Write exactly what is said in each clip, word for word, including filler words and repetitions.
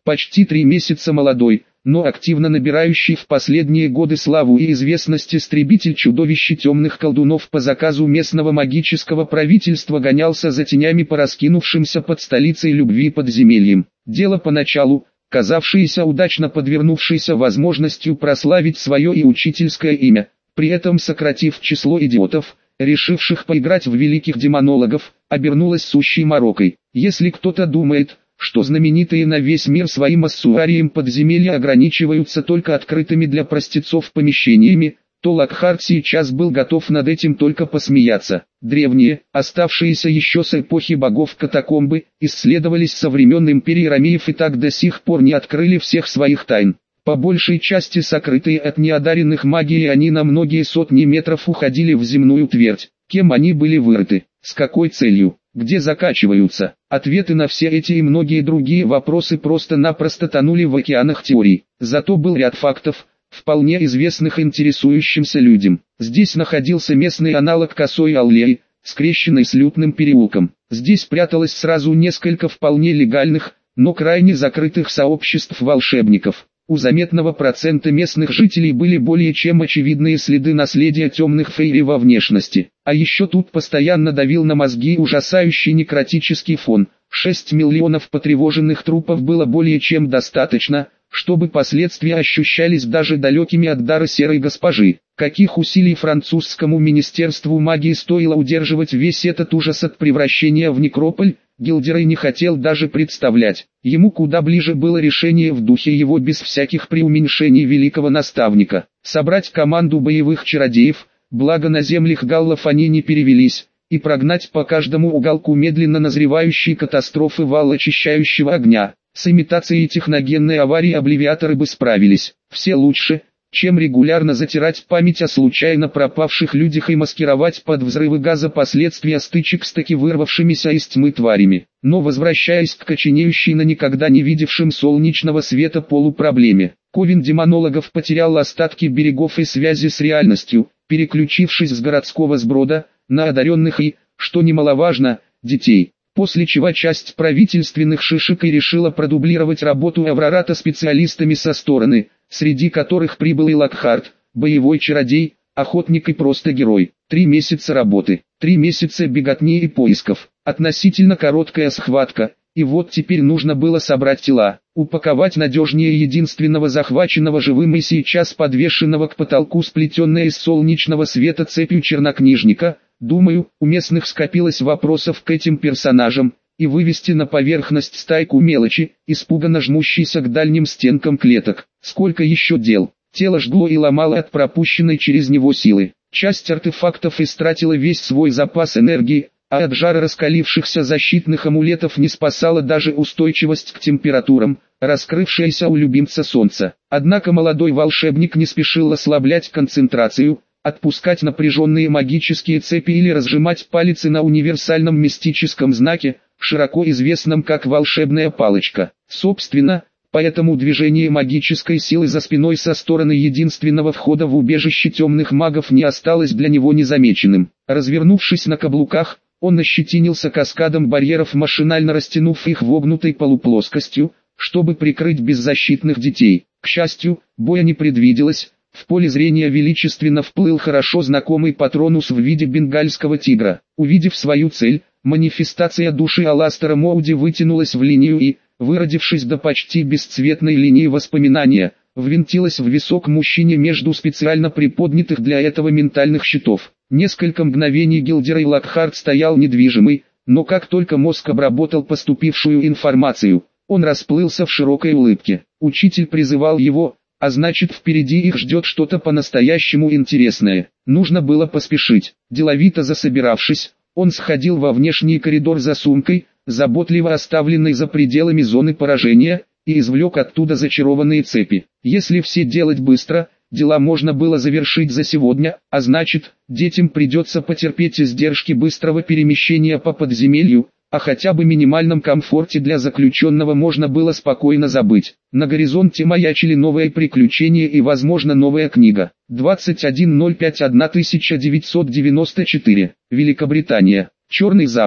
Почти три месяца молодой, но активно набирающий в последние годы славу и известность истребитель-чудовище темных колдунов по заказу местного магического правительства гонялся за тенями по раскинувшимся под столицей любви подземельям. Дело поначалу, казавшееся удачно подвернувшейся возможностью прославить свое и учительское имя, при этом сократив число идиотов, решивших поиграть в великих демонологов, обернулось сущей морокой. Если кто-то думает, что знаменитые на весь мир своим ассуарием подземелья ограничиваются только открытыми для простецов помещениями, то Локхарт сейчас был готов над этим только посмеяться. Древние, оставшиеся еще с эпохи богов катакомбы, исследовались со времен империи Ромеев и так до сих пор не открыли всех своих тайн. По большей части сокрытые от неодаренных магией, они на многие сотни метров уходили в земную твердь. Кем они были вырыты, с какой целью, где заканчиваются? Ответы на все эти и многие другие вопросы просто-напросто тонули в океанах теорий. Зато был ряд фактов, вполне известных интересующимся людям. Здесь находился местный аналог Косой аллеи, скрещенный с Лютным переулком. Здесь пряталось сразу несколько вполне легальных, но крайне закрытых сообществ волшебников. У заметного процента местных жителей были более чем очевидные следы наследия темных фейри во внешности. А еще тут постоянно давил на мозги ужасающий некротический фон. шесть миллионов потревоженных трупов было более чем достаточно, чтобы последствия ощущались даже далекими от дара серой госпожи. Каких усилий французскому министерству магии стоило удерживать весь этот ужас от превращения в некрополь, Гилдерей не хотел даже представлять. Ему куда ближе было решение в духе его без всяких преуменьшений великого наставника. Собрать команду боевых чародеев, благо на землях галлов они не перевелись, и прогнать по каждому уголку медленно назревающие катастрофы вал очищающего огня. С имитацией техногенной аварии аббревиаторы бы справились. Все лучше, чем регулярно затирать память о случайно пропавших людях и маскировать под взрывы газа последствия стычек с таки вырвавшимися из тьмы тварями. Но возвращаясь к коченеющей на никогда не видевшим солнечного света полупроблеме, ковен демонологов потерял остатки берегов и связи с реальностью, переключившись с городского сброда на одаренных и, что немаловажно, детей. После чего часть правительственных шишек и решила продублировать работу Аврората специалистами со стороны, среди которых прибыл и Локхарт, боевой чародей, охотник и просто герой. Три месяца работы, три месяца беготни и поисков, относительно короткая схватка, и вот теперь нужно было собрать тела, упаковать надежнее единственного захваченного живым и сейчас подвешенного к потолку сплетенное из солнечного света цепью чернокнижника. Думаю, у местных скопилось вопросов к этим персонажам, и вывести на поверхность стайку мелочи, испуганно жмущейся к дальним стенкам клеток. Сколько еще дел? Тело жгло и ломало от пропущенной через него силы. Часть артефактов истратила весь свой запас энергии, а от жара раскалившихся защитных амулетов не спасала даже устойчивость к температурам, раскрывшаяся у любимца солнца. Однако молодой волшебник не спешил ослаблять концентрацию, отпускать напряженные магические цепи или разжимать палицы на универсальном мистическом знаке, широко известном как волшебная палочка. Собственно, поэтому движение магической силы за спиной со стороны единственного входа в убежище темных магов не осталось для него незамеченным. Развернувшись на каблуках, он ощетинился каскадом барьеров, машинально растянув их вогнутой полуплоскостью, чтобы прикрыть беззащитных детей. К счастью, боя не предвиделось. В поле зрения величественно вплыл хорошо знакомый Патронус в виде бенгальского тигра. Увидев свою цель, манифестация души Аластера Моуди вытянулась в линию и, выродившись до почти бесцветной линии воспоминания, ввинтилась в висок мужчине между специально приподнятых для этого ментальных щитов. Несколько мгновений Гилдерей Локхарт стоял недвижимый, но как только мозг обработал поступившую информацию, он расплылся в широкой улыбке. Учитель призывал его, а значит, впереди их ждет что-то по-настоящему интересное. Нужно было поспешить. Деловито засобиравшись, он сходил во внешний коридор за сумкой, заботливо оставленной за пределами зоны поражения, и извлек оттуда зачарованные цепи. Если все делать быстро, дела можно было завершить за сегодня, а значит, детям придется потерпеть издержки быстрого перемещения по подземелью, о хотя бы минимальном комфорте для заключенного можно было спокойно забыть. На горизонте маячили новые приключения и, возможно, новая книга. двадцать первое ноль пятое тысяча девятьсот девяносто четыре. Великобритания. Черный замок.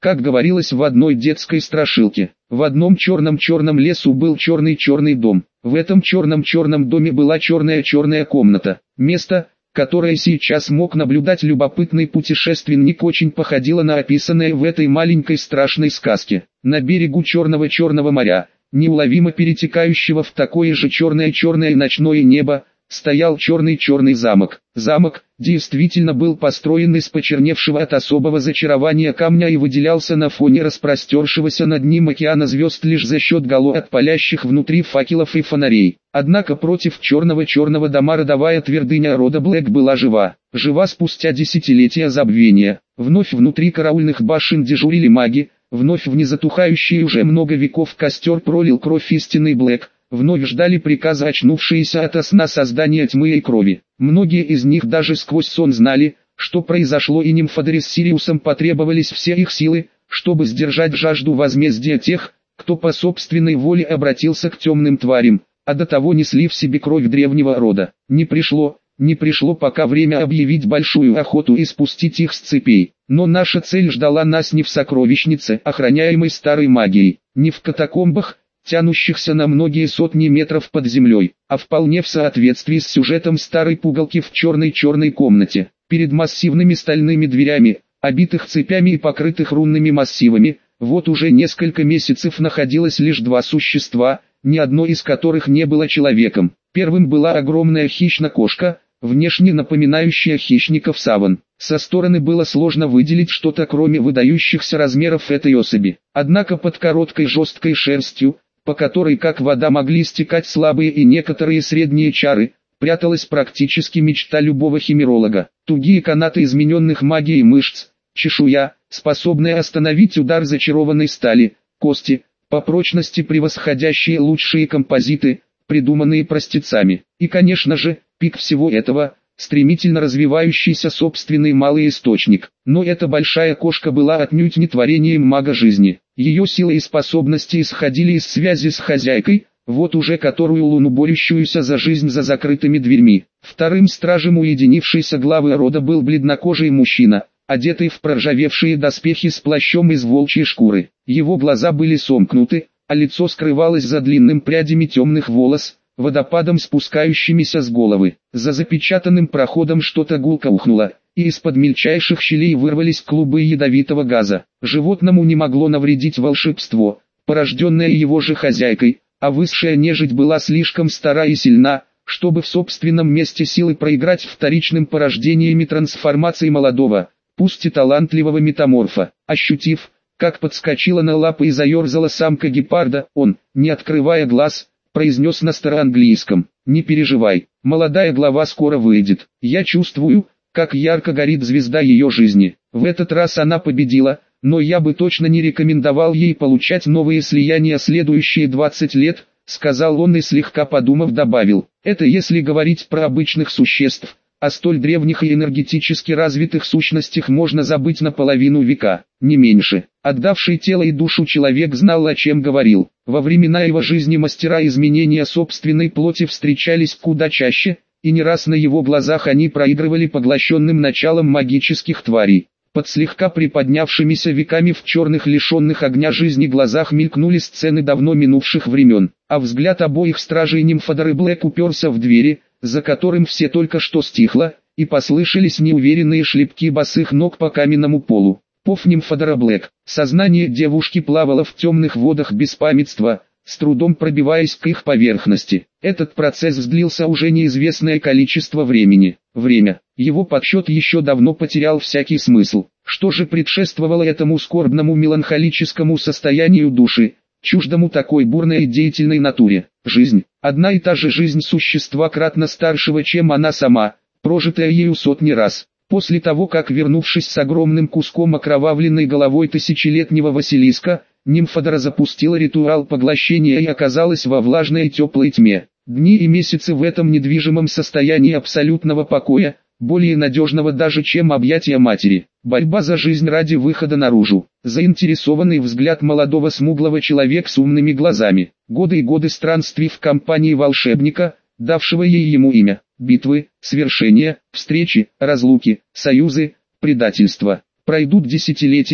Как говорилось в одной детской страшилке, в одном черном-черном лесу был черный-черный дом. В этом черном-черном доме была черная-черная комната. Место, которое сейчас мог наблюдать любопытный путешественник, очень походило на описанное в этой маленькой страшной сказке. На берегу черного-черного моря, неуловимо перетекающего в такое же черное-черное ночное небо, стоял черный-черный замок. Замок действительно был построен из почерневшего от особого зачарования камня и выделялся на фоне распростершегося над ним океана звезд лишь за счет гало от палящих внутри факелов и фонарей. Однако против черного-черного дома родовая твердыня рода Блэк была жива. Жива спустя десятилетия забвения. Вновь внутри караульных башен дежурили маги, вновь в незатухающий уже много веков костер пролил кровь истинный Блэк. Вновь ждали приказа очнувшиеся ото сна создания тьмы и крови. Многие из них даже сквозь сон знали, что произошло, и Нимфодоре с Сириусом потребовались все их силы, чтобы сдержать жажду возмездия тех, кто по собственной воле обратился к темным тварям, а до того несли в себе кровь древнего рода. Не пришло, не пришло пока время объявить большую охоту и спустить их с цепей. Но наша цель ждала нас не в сокровищнице, охраняемой старой магией, не в катакомбах, тянущихся на многие сотни метров под землей, а вполне в соответствии с сюжетом старой пугалки в черной-черной комнате. Перед массивными стальными дверями, обитых цепями и покрытых рунными массивами, вот уже несколько месяцев находилось лишь два существа, ни одно из которых не было человеком. Первым была огромная хищна-кошка, внешне напоминающая хищников саван. Со стороны было сложно выделить что-то кроме выдающихся размеров этой особи. Однако под короткой жесткой шерстью, по которой как вода могли стекать слабые и некоторые средние чары, пряталась практически мечта любого химеролога. Тугие канаты измененных магией мышц, чешуя, способная остановить удар зачарованной стали, кости, по прочности превосходящие лучшие композиты, придуманные простецами. И, конечно же, пик всего этого – стремительно развивающийся собственный малый источник. Но эта большая кошка была отнюдь не творением мага жизни. Ее силы и способности исходили из связи с хозяйкой, вот уже которую луну, борющуюся за жизнь за закрытыми дверьми. Вторым стражем уединившейся главы рода был бледнокожий мужчина, одетый в проржавевшие доспехи с плащом из волчьей шкуры. Его глаза были сомкнуты, а лицо скрывалось за длинным прядями темных волос, водопадом спускающимися с головы. За запечатанным проходом что-то гулко ухнуло, и из-под мельчайших щелей вырвались клубы ядовитого газа. Животному не могло навредить волшебство, порожденное его же хозяйкой, а высшая нежить была слишком стара и сильна, чтобы в собственном месте силы проиграть вторичным порождениями трансформации молодого, пусть и талантливого метаморфа. Ощутив, как подскочила на лапы и заерзала самка гепарда, он, не открывая глаз, произнес на староанглийском: «Не переживай, молодая глава скоро выйдет. Я чувствую, как ярко горит звезда ее жизни. В этот раз она победила, но я бы точно не рекомендовал ей получать новые слияния следующие двадцать лет», сказал он и слегка подумав добавил: «Это если говорить про обычных существ, о столь древних и энергетически развитых сущностях можно забыть наполовину века, не меньше». Отдавший тело и душу человек знал, о чем говорил. Во времена его жизни мастера изменения собственной плоти встречались куда чаще, и не раз на его глазах они проигрывали поглощенным началом магических тварей. Под слегка приподнявшимися веками в черных лишенных огня жизни глазах мелькнули сцены давно минувших времен, а взгляд обоих стражей Нимфодоры Блэк уперся в двери, за которым все только что стихло, и послышались неуверенные шлепки босых ног по каменному полу. Пов Нимфодора Блэк. Сознание девушки плавало в темных водах беспамятства, с трудом пробиваясь к их поверхности. Этот процесс длился уже неизвестное количество времени. Время. Его подсчет еще давно потерял всякий смысл. Что же предшествовало этому скорбному меланхолическому состоянию души, чуждому такой бурной и деятельной натуре? Жизнь. Одна и та же жизнь существа кратно старшего, чем она сама, прожитая ею сотни раз. После того, как, вернувшись с огромным куском окровавленной головой тысячелетнего Василиска, Нимфодора запустила ритуал поглощения и оказалась во влажной и теплой тьме. Дни и месяцы в этом недвижимом состоянии абсолютного покоя, более надежного даже, чем объятия матери. Борьба за жизнь ради выхода наружу. Заинтересованный взгляд молодого смуглого человека с умными глазами. Годы и годы странствий в компании волшебника, давшего ей ему имя. Битвы, свершения, встречи, разлуки, союзы, предательства. Пройдут десятилетия,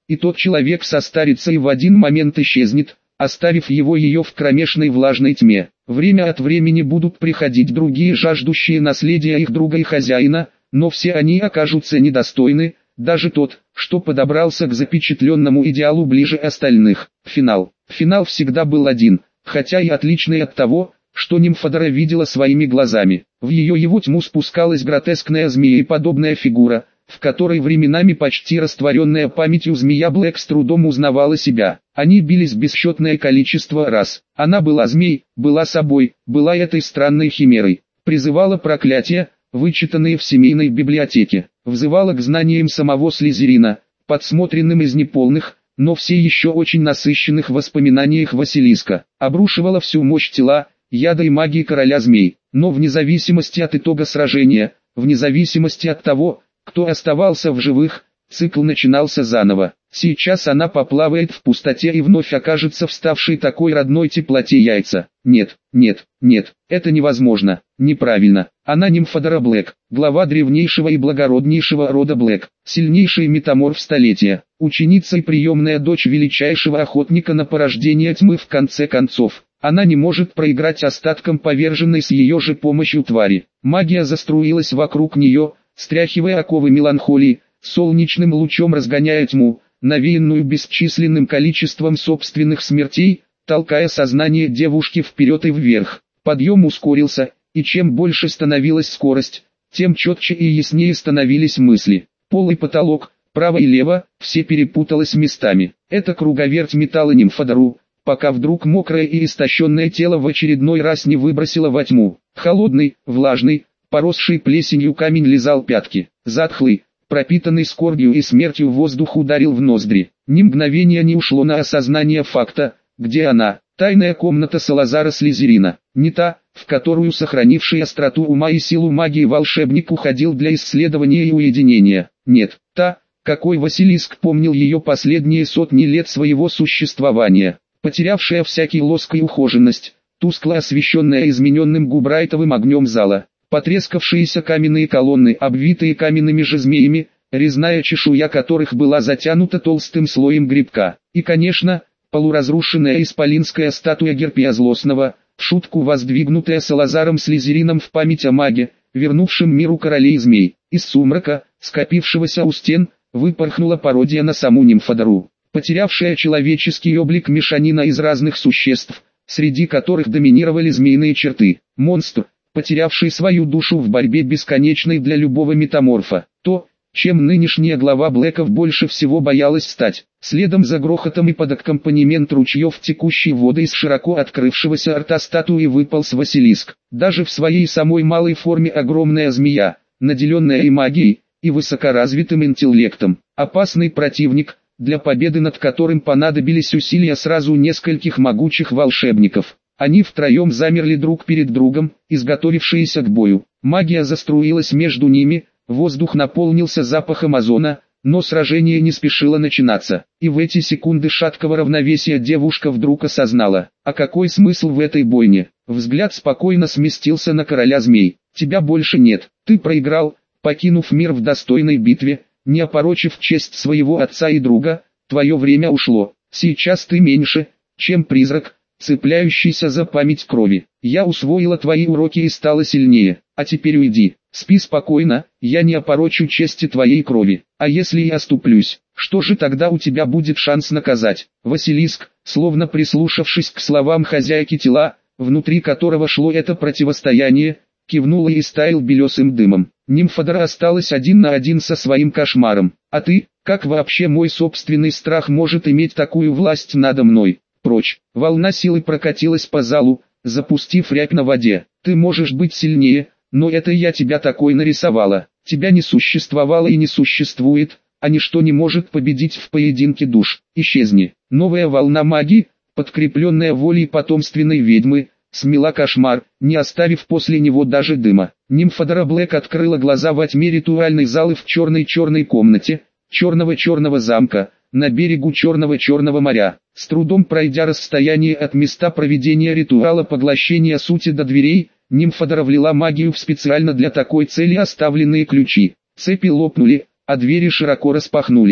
и тот человек состарится и в один момент исчезнет, оставив его ее в кромешной влажной тьме. Время от времени будут приходить другие, жаждущие наследия их друга и хозяина, но все они окажутся недостойны, даже тот, что подобрался к запечатленному идеалу ближе остальных. Финал. Финал всегда был один, хотя и отличный от того, что Нимфодора видела своими глазами. В ее его тьму спускалась гротескная змееподобная фигура, в которой временами почти растворенная памятью змея Блэк с трудом узнавала себя. Они бились бесчетное количество раз. Она была змей, была собой, была этой странной химерой. Призывала проклятия, вычитанные в семейной библиотеке. Взывала к знаниям самого Слизерина, подсмотренным из неполных, но все еще очень насыщенных воспоминаниях Василиска. Обрушивала всю мощь тела, яда и магии короля змей. Но вне зависимости от итога сражения, вне зависимости от того, кто оставался в живых, цикл начинался заново. Сейчас она поплавает в пустоте и вновь окажется вставшей такой родной теплоте яйца. Нет, нет, нет, это невозможно, неправильно. Она Нимфодора Блэк, глава древнейшего и благороднейшего рода Блэк, сильнейший метаморф столетия, ученица и приемная дочь величайшего охотника на порождение тьмы. В конце концов, она не может проиграть остаткам поверженной с ее же помощью твари. Магия заструилась вокруг нее, стряхивая оковы меланхолии, солнечным лучом разгоняя тьму, навеянную бесчисленным количеством собственных смертей, толкая сознание девушки вперед и вверх. Подъем ускорился, и чем больше становилась скорость, тем четче и яснее становились мысли. Пол и потолок, право и лево, все перепуталось местами. Эта круговерть метала Нимфодору, пока вдруг мокрое и истощенное тело в очередной раз не выбросило во тьму. Холодный, влажный, поросший плесенью камень лизал пятки. Затхлый, пропитанный скорбью и смертью воздух ударил в ноздри. Ни мгновения не ушло на осознание факта, где она, тайная комната Салазара Слизерина. Не та, в которую сохранивший остроту ума и силу магии волшебник уходил для исследования и уединения. Нет, та, какой Василиск помнил ее последние сотни лет своего существования. Потерявшая всякий лоск и ухоженность, тускло освещенная измененным губрайтовым огнем зала. Потрескавшиеся каменные колонны, обвитые каменными же змеями, резная чешуя которых была затянута толстым слоем грибка. И, конечно, полуразрушенная исполинская статуя Герпия Злостного, в шутку воздвигнутая Салазаром Слизерином в память о маге, вернувшем миру королей змей. Из сумрака, скопившегося у стен, выпорхнула пародия на саму Нимфодору. Потерявшая человеческий облик мешанина из разных существ, среди которых доминировали змеиные черты. Монстр, потерявший свою душу в борьбе бесконечной для любого метаморфа. То, чем нынешняя глава Блэков больше всего боялась стать. Следом за грохотом и под аккомпанемент ручьев текущей воды из широко открывшегося рта статуи выполз Василиск. Даже в своей самой малой форме огромная змея, наделенная и магией, и высокоразвитым интеллектом. Опасный противник, для победы над которым понадобились усилия сразу нескольких могучих волшебников. Они втроем замерли друг перед другом, изготовившиеся к бою. Магия заструилась между ними, воздух наполнился запахом озона, но сражение не спешило начинаться. И в эти секунды шаткого равновесия девушка вдруг осознала, а какой смысл в этой бойне. Взгляд спокойно сместился на короля змей. Тебя больше нет, ты проиграл, покинув мир в достойной битве, не опорочив честь своего отца и друга, твое время ушло. Сейчас ты меньше, чем призрак, цепляющийся за память крови. Я усвоила твои уроки и стала сильнее, а теперь уйди, спи спокойно, я не опорочу чести твоей крови. А если я оступлюсь, что же тогда у тебя будет шанс наказать? Василиск, словно прислушавшись к словам хозяйки тела, внутри которого шло это противостояние, кивнул и истаял белесым дымом. Нимфодора осталась один на один со своим кошмаром. А ты, как вообще мой собственный страх может иметь такую власть надо мной? Прочь. Волна силы прокатилась по залу, запустив рябь на воде. Ты можешь быть сильнее, но это я тебя такой нарисовала. Тебя не существовало и не существует, а ничто не может победить в поединке душ. Исчезни. Новая волна магии, подкрепленная волей потомственной ведьмы, смела кошмар, не оставив после него даже дыма. Нимфодора Блэк открыла глаза во тьме ритуальной залы в черной-черной комнате, черного-черного замка, на берегу черного-черного моря. С трудом пройдя расстояние от места проведения ритуала поглощения сути до дверей, Нимфодора влила магию в специально для такой цели оставленные ключи. Цепи лопнули, а двери широко распахнулись.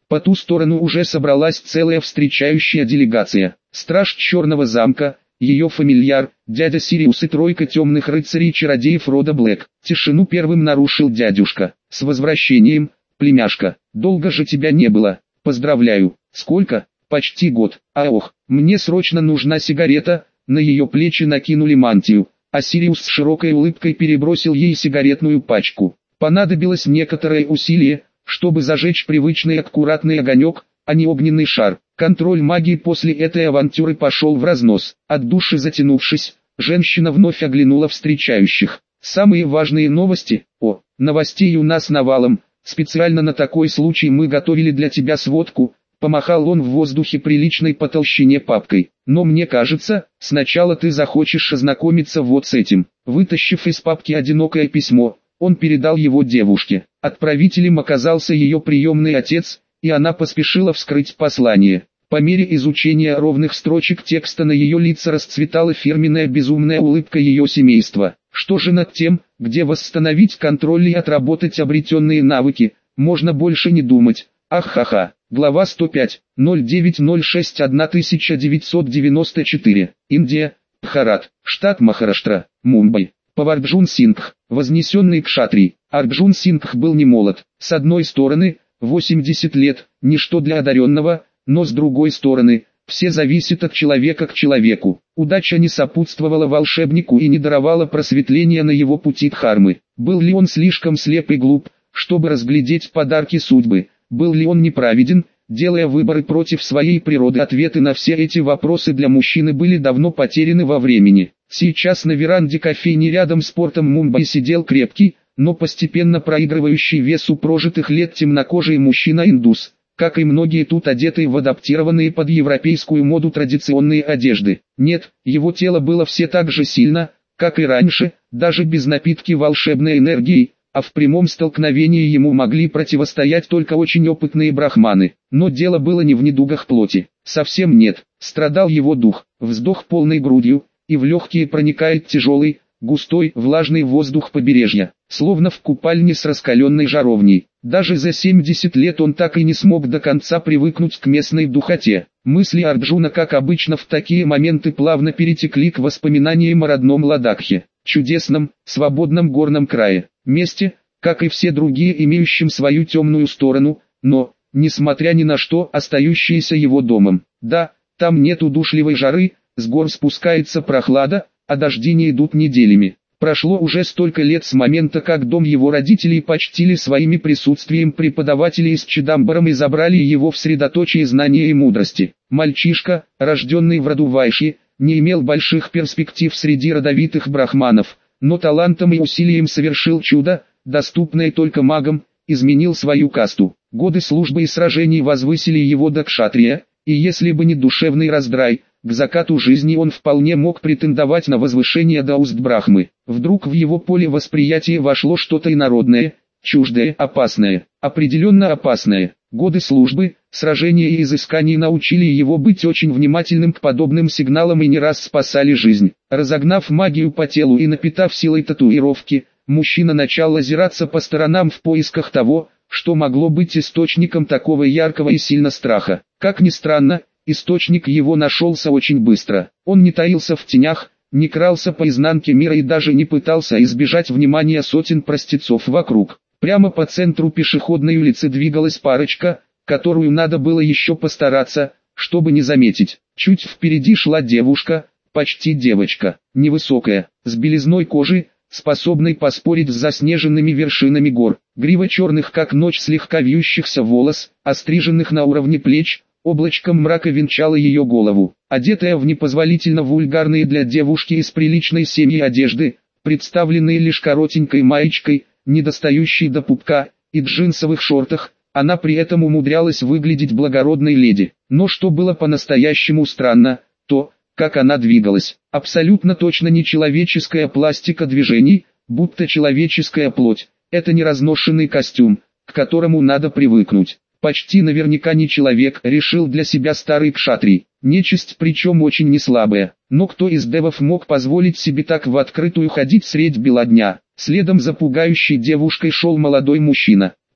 По ту сторону уже собралась целая встречающая делегация. Страж Черного замка, ее фамильяр, дядя Сириус и тройка темных рыцарей-чародеев рода Блэк. Тишину первым нарушил дядюшка. «С возвращением, племяшка. Долго же тебя не было. Поздравляю. Сколько? Почти год. А ох, мне срочно нужна сигарета». На ее плечи накинули мантию, а Сириус с широкой улыбкой перебросил ей сигаретную пачку. Понадобилось некоторое усилие, чтобы зажечь привычный аккуратный огонек, а не огненный шар. Контроль магии после этой авантюры пошел в разнос. От души затянувшись, женщина вновь оглянула встречающих. «Самые важные новости? О, новостей у нас навалом. Специально на такой случай мы готовили для тебя сводку». Помахал он в воздухе приличной по толщине папкой. «Но мне кажется, сначала ты захочешь ознакомиться вот с этим». Вытащив из папки одинокое письмо, он передал его девушке. Отправителем оказался ее приемный отец, и она поспешила вскрыть послание. По мере изучения ровных строчек текста на ее лице расцветала фирменная безумная улыбка ее семейства. Что же над тем, где восстановить контроль и отработать обретенные навыки, можно больше не думать. Ах-ха-ха. Глава сто пять, ноль девять ноль шесть тысяча девятьсот девяносто четыре. Индия, Бхарат, штат Махараштра, Мумбай. Паварджун Сингх, вознесенный кшатрий. Арджун Сингх был не молод. С одной стороны, восемьдесят лет, ничто для одаренного, но с другой стороны, все зависит от человека к человеку. Удача не сопутствовала волшебнику и не даровала просветления на его пути дхармы. Был ли он слишком слеп и глуп, чтобы разглядеть подарки судьбы? Был ли он неправеден, делая выборы против своей природы? Ответы на все эти вопросы для мужчины были давно потеряны во времени. Сейчас на веранде кофейни рядом с портом Мумбаи сидел крепкий, но постепенно проигрывающий весу прожитых лет темнокожий мужчина-индус, как и многие тут одетые в адаптированные под европейскую моду традиционные одежды. Нет, его тело было все так же сильно, как и раньше, даже без напитки волшебной энергией, а в прямом столкновении ему могли противостоять только очень опытные брахманы. Но дело было не в недугах плоти, совсем нет, страдал его дух. Вздох полной грудью, и в легкие проникает тяжелый, густой, влажный воздух побережья, словно в купальне с раскаленной жаровней. Даже за семьдесят лет он так и не смог до конца привыкнуть к местной духоте. Мысли Арджуна, как обычно в такие моменты, плавно перетекли к воспоминаниям о родном Ладакхе, чудесном, свободном горном крае, месте, как и все другие, имеющим свою темную сторону, но, несмотря ни на что, остающиеся его домом. Да, там нет удушливой жары, с гор спускается прохлада, а дожди не идут неделями. Прошло уже столько лет с момента, как дом его родителей почтили своими присутствием преподаватели из Чидамбарам и забрали его в средоточие знания и мудрости. Мальчишка, рожденный в роду Вайши, не имел больших перспектив среди родовитых брахманов, но талантом и усилием совершил чудо, доступное только магам, изменил свою касту. Годы службы и сражений возвысили его до кшатрия, и если бы не душевный раздрай, к закату жизни он вполне мог претендовать на возвышение до уст Брахмы. Вдруг в его поле восприятия вошло что-то инородное, чуждое, опасное, определенно опасное. Годы службы, сражения и изысканий научили его быть очень внимательным к подобным сигналам и не раз спасали жизнь. Разогнав магию по телу и напитав силой татуировки, мужчина начал озираться по сторонам в поисках того, что могло быть источником такого яркого и сильного страха. Как ни странно, источник его нашелся очень быстро. Он не таился в тенях, не крался по изнанке мира и даже не пытался избежать внимания сотен простецов вокруг. Прямо по центру пешеходной улицы двигалась парочка, которую надо было еще постараться, чтобы не заметить. Чуть впереди шла девушка, почти девочка, невысокая, с белизной кожи, способной поспорить с заснеженными вершинами гор. Грива черных как ночь слегка вьющихся волос, остриженных на уровне плеч, облачком мрака венчала ее голову. Одетая в непозволительно вульгарные для девушки из приличной семьи одежды, представленные лишь коротенькой маечкой, недостающей до пупка, и джинсовых шортах, она при этом умудрялась выглядеть благородной леди. Но что было по-настоящему странно, то, как она двигалась. Абсолютно точно не человеческая пластика движений, будто человеческая плоть. Это не разношенный костюм, к которому надо привыкнуть. Почти наверняка не человек, решил для себя старый кшатрий. Нечисть, причем очень неслабая. Но кто из девов мог позволить себе так в открытую ходить средь бела дня? Следом за пугающей девушкой шел молодой мужчина.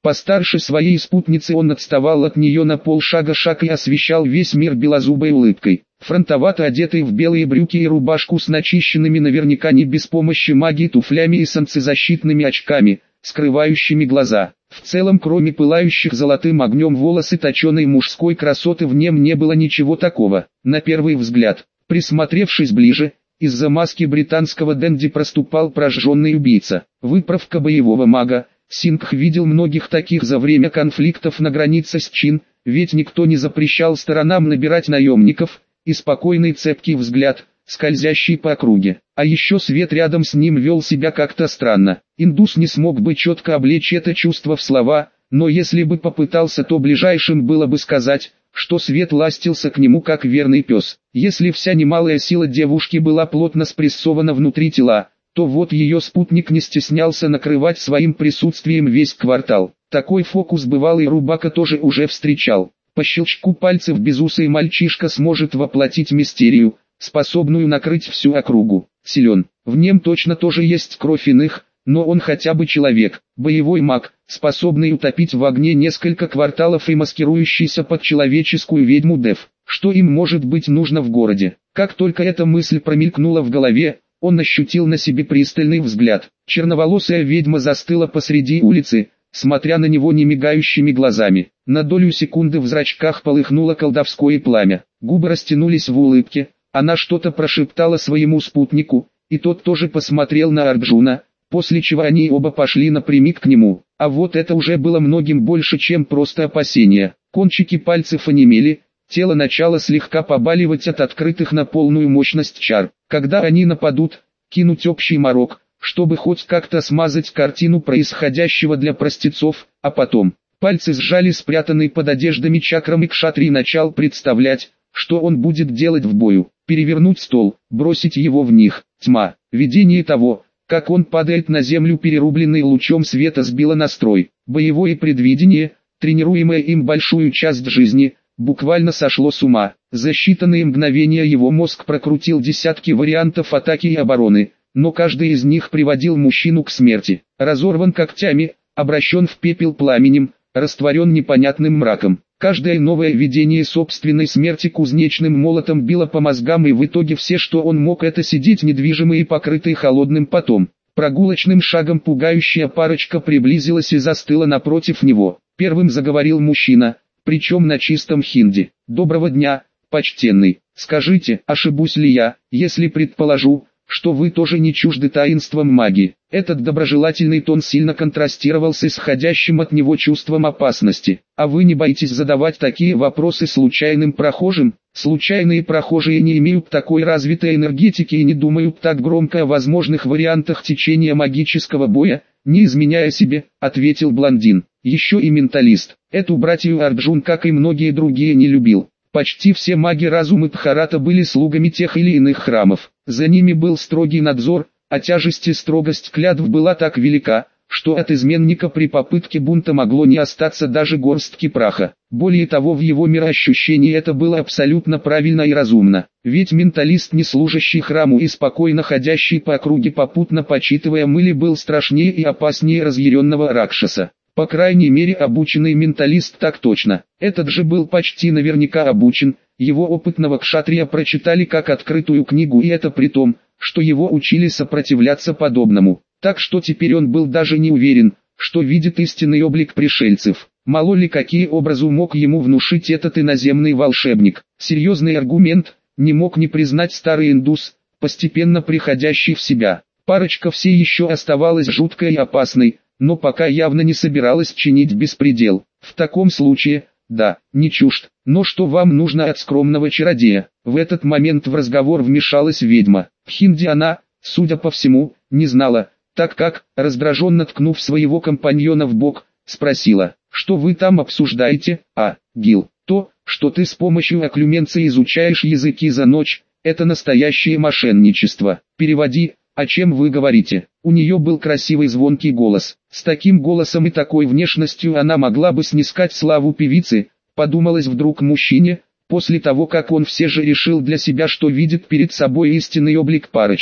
Постарше своей спутницы он отставал от нее на полшага шаг и освещал весь мир белозубой улыбкой. Фронтовато одетый в белые брюки и рубашку с начищенными наверняка не без помощи магии туфлями и солнцезащитными очками, скрывающими глаза. В целом, кроме пылающих золотым огнем волос и точеной мужской красоты, в нем не было ничего такого. На первый взгляд, присмотревшись ближе, из-за маски британского денди проступал прожженный убийца. Выправка боевого мага. Сингх видел многих таких за время конфликтов на границе с Чин, ведь никто не запрещал сторонам набирать наемников, и спокойный цепкий взгляд, скользящий по округе. А еще Свет рядом с ним вел себя как-то странно. Индус не смог бы четко облечь это чувство в слова, но если бы попытался, то ближайшим было бы сказать, что Свет ластился к нему как верный пес. Если вся немалая сила девушки была плотно спрессована внутри тела, то вот ее спутник не стеснялся накрывать своим присутствием весь квартал. Такой фокус бывалый Рубака тоже уже встречал. По щелчку пальцев безусый мальчишка сможет воплотить мистерию, способную накрыть всю округу. Силен, в нем точно тоже есть кровь иных, но он хотя бы человек, боевой маг, способный утопить в огне несколько кварталов и маскирующийся под человеческую ведьму Дев. Что им может быть нужно в городе? Как только эта мысль промелькнула в голове, он ощутил на себе пристальный взгляд. Черноволосая ведьма застыла посреди улицы, смотря на него немигающими глазами. На долю секунды в зрачках полыхнуло колдовское пламя. Губы растянулись в улыбке, она что-то прошептала своему спутнику, и тот тоже посмотрел на Арджуна, после чего они оба пошли напрямик к нему. А вот это уже было многим больше, чем просто опасение. Кончики пальцев онемели, тело начало слегка побаливать от открытых на полную мощность чар. Когда они нападут, кинуть общий морок, чтобы хоть как-то смазать картину происходящего для простецов, а потом пальцы сжали спрятанный под одеждами чакрам, и Кшатрий начал представлять, что он будет делать в бою. Перевернуть стол, бросить его в них. Тьма, видение того, как он падает на землю, перерубленный лучом света, сбило настрой. Боевое предвидение, тренируемое им большую часть жизни, буквально сошло с ума. За считанные мгновения его мозг прокрутил десятки вариантов атаки и обороны, но каждый из них приводил мужчину к смерти. Разорван когтями, обращен в пепел пламенем, растворен непонятным мраком. Каждое новое видение собственной смерти кузнечным молотом било по мозгам, и в итоге все, что он мог, это сидеть недвижимый и покрытый холодным потом. Прогулочным шагом пугающая парочка приблизилась и застыла напротив него. Первым заговорил мужчина, причем на чистом хинди. «Доброго дня, почтенный. Скажите, ошибусь ли я, если предположу, что вы тоже не чужды таинствам магии?» Этот доброжелательный тон сильно контрастировал с исходящим от него чувством опасности. «А вы не боитесь задавать такие вопросы случайным прохожим?» «Случайные прохожие не имеют такой развитой энергетики и не думают так громко о возможных вариантах течения магического боя, не изменяя себе», — ответил блондин. «Еще и менталист. Эту братью Арджун, как и многие другие, не любил. Почти все маги разума Бхарата были слугами тех или иных храмов. За ними был строгий надзор, а тяжесть и строгость клятв была так велика, что от изменника при попытке бунта могло не остаться даже горстки праха. Более того, в его мироощущении это было абсолютно правильно и разумно. Ведь менталист, не служащий храму и спокойно ходящий по округе попутно почитывая мыли, был страшнее и опаснее разъяренного Ракшаса. По крайней мере, обученный менталист так точно. Этот же был почти наверняка обучен, его опытного кшатрия прочитали как открытую книгу, и это при том, что его учили сопротивляться подобному. Так что теперь он был даже не уверен, что видит истинный облик пришельцев. Мало ли какие образы мог ему внушить этот иноземный волшебник. Серьезный аргумент, не мог не признать старый индус, постепенно приходящий в себя. Парочка все еще оставалась жуткой и опасной, но пока явно не собиралась чинить беспредел. В таком случае, да, не чужд. Но что вам нужно от скромного чародея? В этот момент в разговор вмешалась ведьма. В хинди она, судя по всему, не знала, так как, раздраженно ткнув своего компаньона в бок, спросила: «Что вы там обсуждаете, а, Гил? То, что ты с помощью окклюменции изучаешь языки за ночь, это настоящее мошенничество. Переводи, о чем вы говорите?» У нее был красивый звонкий голос. С таким голосом и такой внешностью она могла бы снискать славу певицы, подумалось вдруг мужчине, после того как он все же решил для себя, что видит перед собой истинный облик парочки.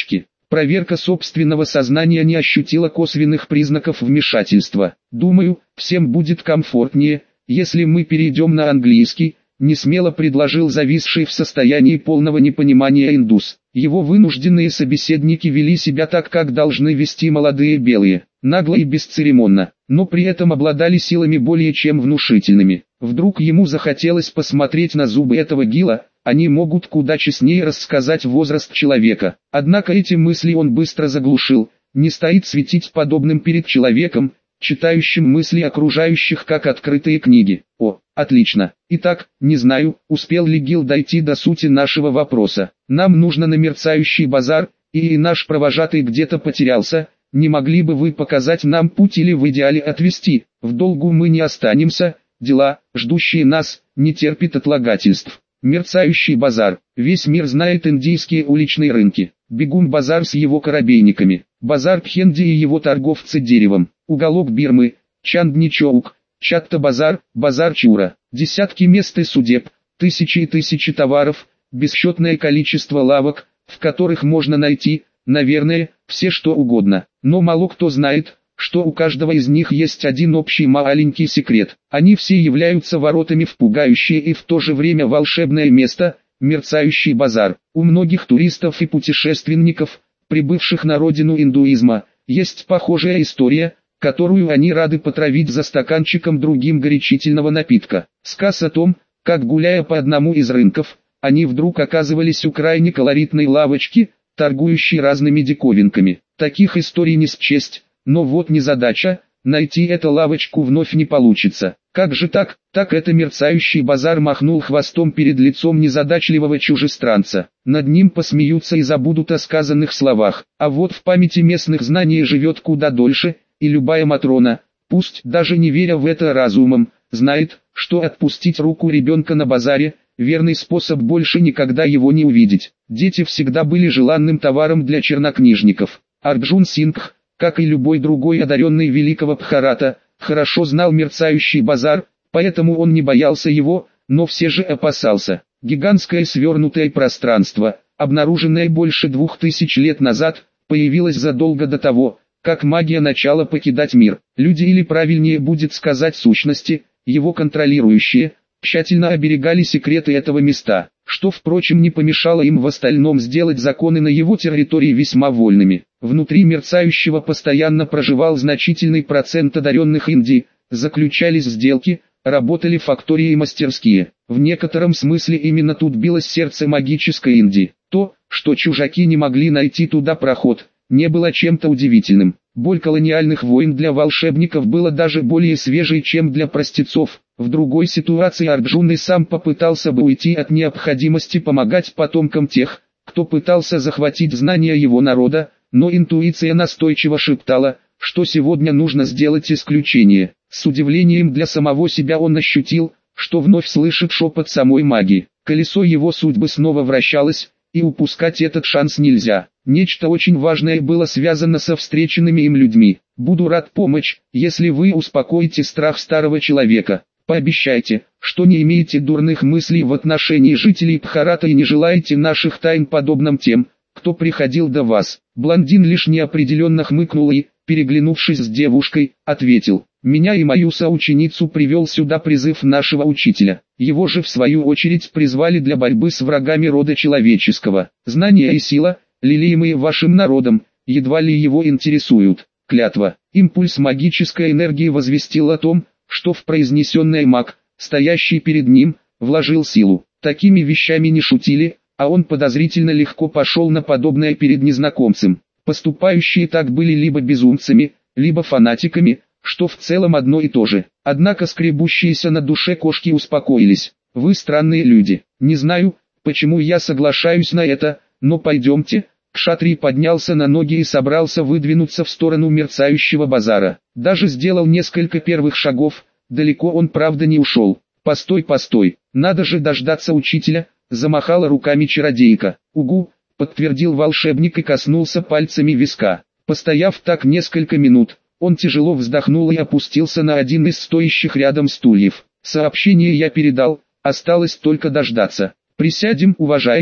Проверка собственного сознания не ощутила косвенных признаков вмешательства. Думаю, всем будет комфортнее, если мы перейдем на английский, несмело предложил зависший в состоянии полного непонимания индус. Его вынужденные собеседники вели себя так, как должны вести молодые белые, нагло и бесцеремонно, но при этом обладали силами более чем внушительными. Вдруг ему захотелось посмотреть на зубы этого гила, они могут куда честнее рассказать возраст человека. Однако эти мысли он быстро заглушил, не стоит светить подобным перед человеком, читающим мысли окружающих как открытые книги. О, отлично. Итак, не знаю, успел ли Гил дойти до сути нашего вопроса. Нам нужно на мерцающий базар, и наш провожатый где-то потерялся. Не могли бы вы показать нам путь или в идеале отвезти? В долгу мы не останемся, дела, ждущие нас, не терпят отлагательств. Мерцающий базар. Весь мир знает индийские уличные рынки. Бегун-базар с его корабейниками. Базар Пхенди и его торговцы деревом. Уголок Бирмы. Чандни-Чоук. Чатта-базар, базар Чура. Десятки мест и судеб. Тысячи и тысячи товаров. Бесчетное количество лавок, в которых можно найти, наверное, все что угодно. Но мало кто знает, что у каждого из них есть один общий маленький секрет. Они все являются воротами в пугающее и в то же время волшебное место, мерцающий базар. У многих туристов и путешественников, прибывших на родину индуизма, есть похожая история, которую они рады потравить за стаканчиком другим горячительного напитка. Сказ о том, как гуляя по одному из рынков, они вдруг оказывались у крайне колоритной лавочки, торгующей разными диковинками. Таких историй не счесть. Но вот незадача, найти эту лавочку вновь не получится. Как же так? Так это мерцающий базар махнул хвостом перед лицом незадачливого чужестранца. Над ним посмеются и забудут о сказанных словах. А вот в памяти местных знание живет куда дольше, и любая матрона, пусть даже не веря в это разумом, знает, что отпустить руку ребенка на базаре – верный способ больше никогда его не увидеть. Дети всегда были желанным товаром для чернокнижников. Арджун Сингх, как и любой другой одаренный великого Бхарата, хорошо знал мерцающий базар, поэтому он не боялся его, но все же опасался. Гигантское свернутое пространство, обнаруженное больше двух тысяч лет назад, появилось задолго до того, как магия начала покидать мир. Люди, или правильнее будет сказать сущности, его контролирующие, тщательно оберегали секреты этого места, что, впрочем, не помешало им в остальном сделать законы на его территории весьма вольными. Внутри мерцающего постоянно проживал значительный процент одаренных Индии, заключались сделки, работали фактории и мастерские. В некотором смысле именно тут билось сердце магической Индии. То, что чужаки не могли найти туда проход, не было чем-то удивительным. Боль колониальных войн для волшебников была даже более свежей, чем для простецов. В другой ситуации Арджун и сам попытался бы уйти от необходимости помогать потомкам тех, кто пытался захватить знания его народа, но интуиция настойчиво шептала, что сегодня нужно сделать исключение. С удивлением для самого себя он ощутил, что вновь слышит шепот самой магии. Колесо его судьбы снова вращалось, и упускать этот шанс нельзя. Нечто очень важное было связано со встреченными им людьми. Буду рад помочь, если вы успокоите страх старого человека. Пообещайте, что не имеете дурных мыслей в отношении жителей Бхарата и не желаете наших тайн подобным тем, кто приходил до вас. Блондин лишь неопределенно хмыкнул и, переглянувшись с девушкой, ответил: «Меня и мою соученицу привел сюда призыв нашего учителя. Его же в свою очередь призвали для борьбы с врагами рода человеческого. Знания и сила, лелеемые вашим народом, едва ли его интересуют». Клятва. Импульс магической энергии возвестил о том, что в произнесенное маг, стоящий перед ним, вложил силу. Такими вещами не шутили, а он подозрительно легко пошел на подобное перед незнакомцем. Поступающие так были либо безумцами, либо фанатиками, что в целом одно и то же. Однако скребущиеся на душе кошки успокоились. «Вы странные люди. Не знаю, почему я соглашаюсь на это, но пойдемте». Кшатрий поднялся на ноги и собрался выдвинуться в сторону мерцающего базара. Даже сделал несколько первых шагов, далеко он правда не ушел. «Постой, постой, надо же дождаться учителя», — замахала руками чародейка. «Угу», — подтвердил волшебник и коснулся пальцами виска. Постояв так несколько минут, он тяжело вздохнул и опустился на один из стоящих рядом стульев. «Сообщение я передал, осталось только дождаться. Присядем, уважаемый»,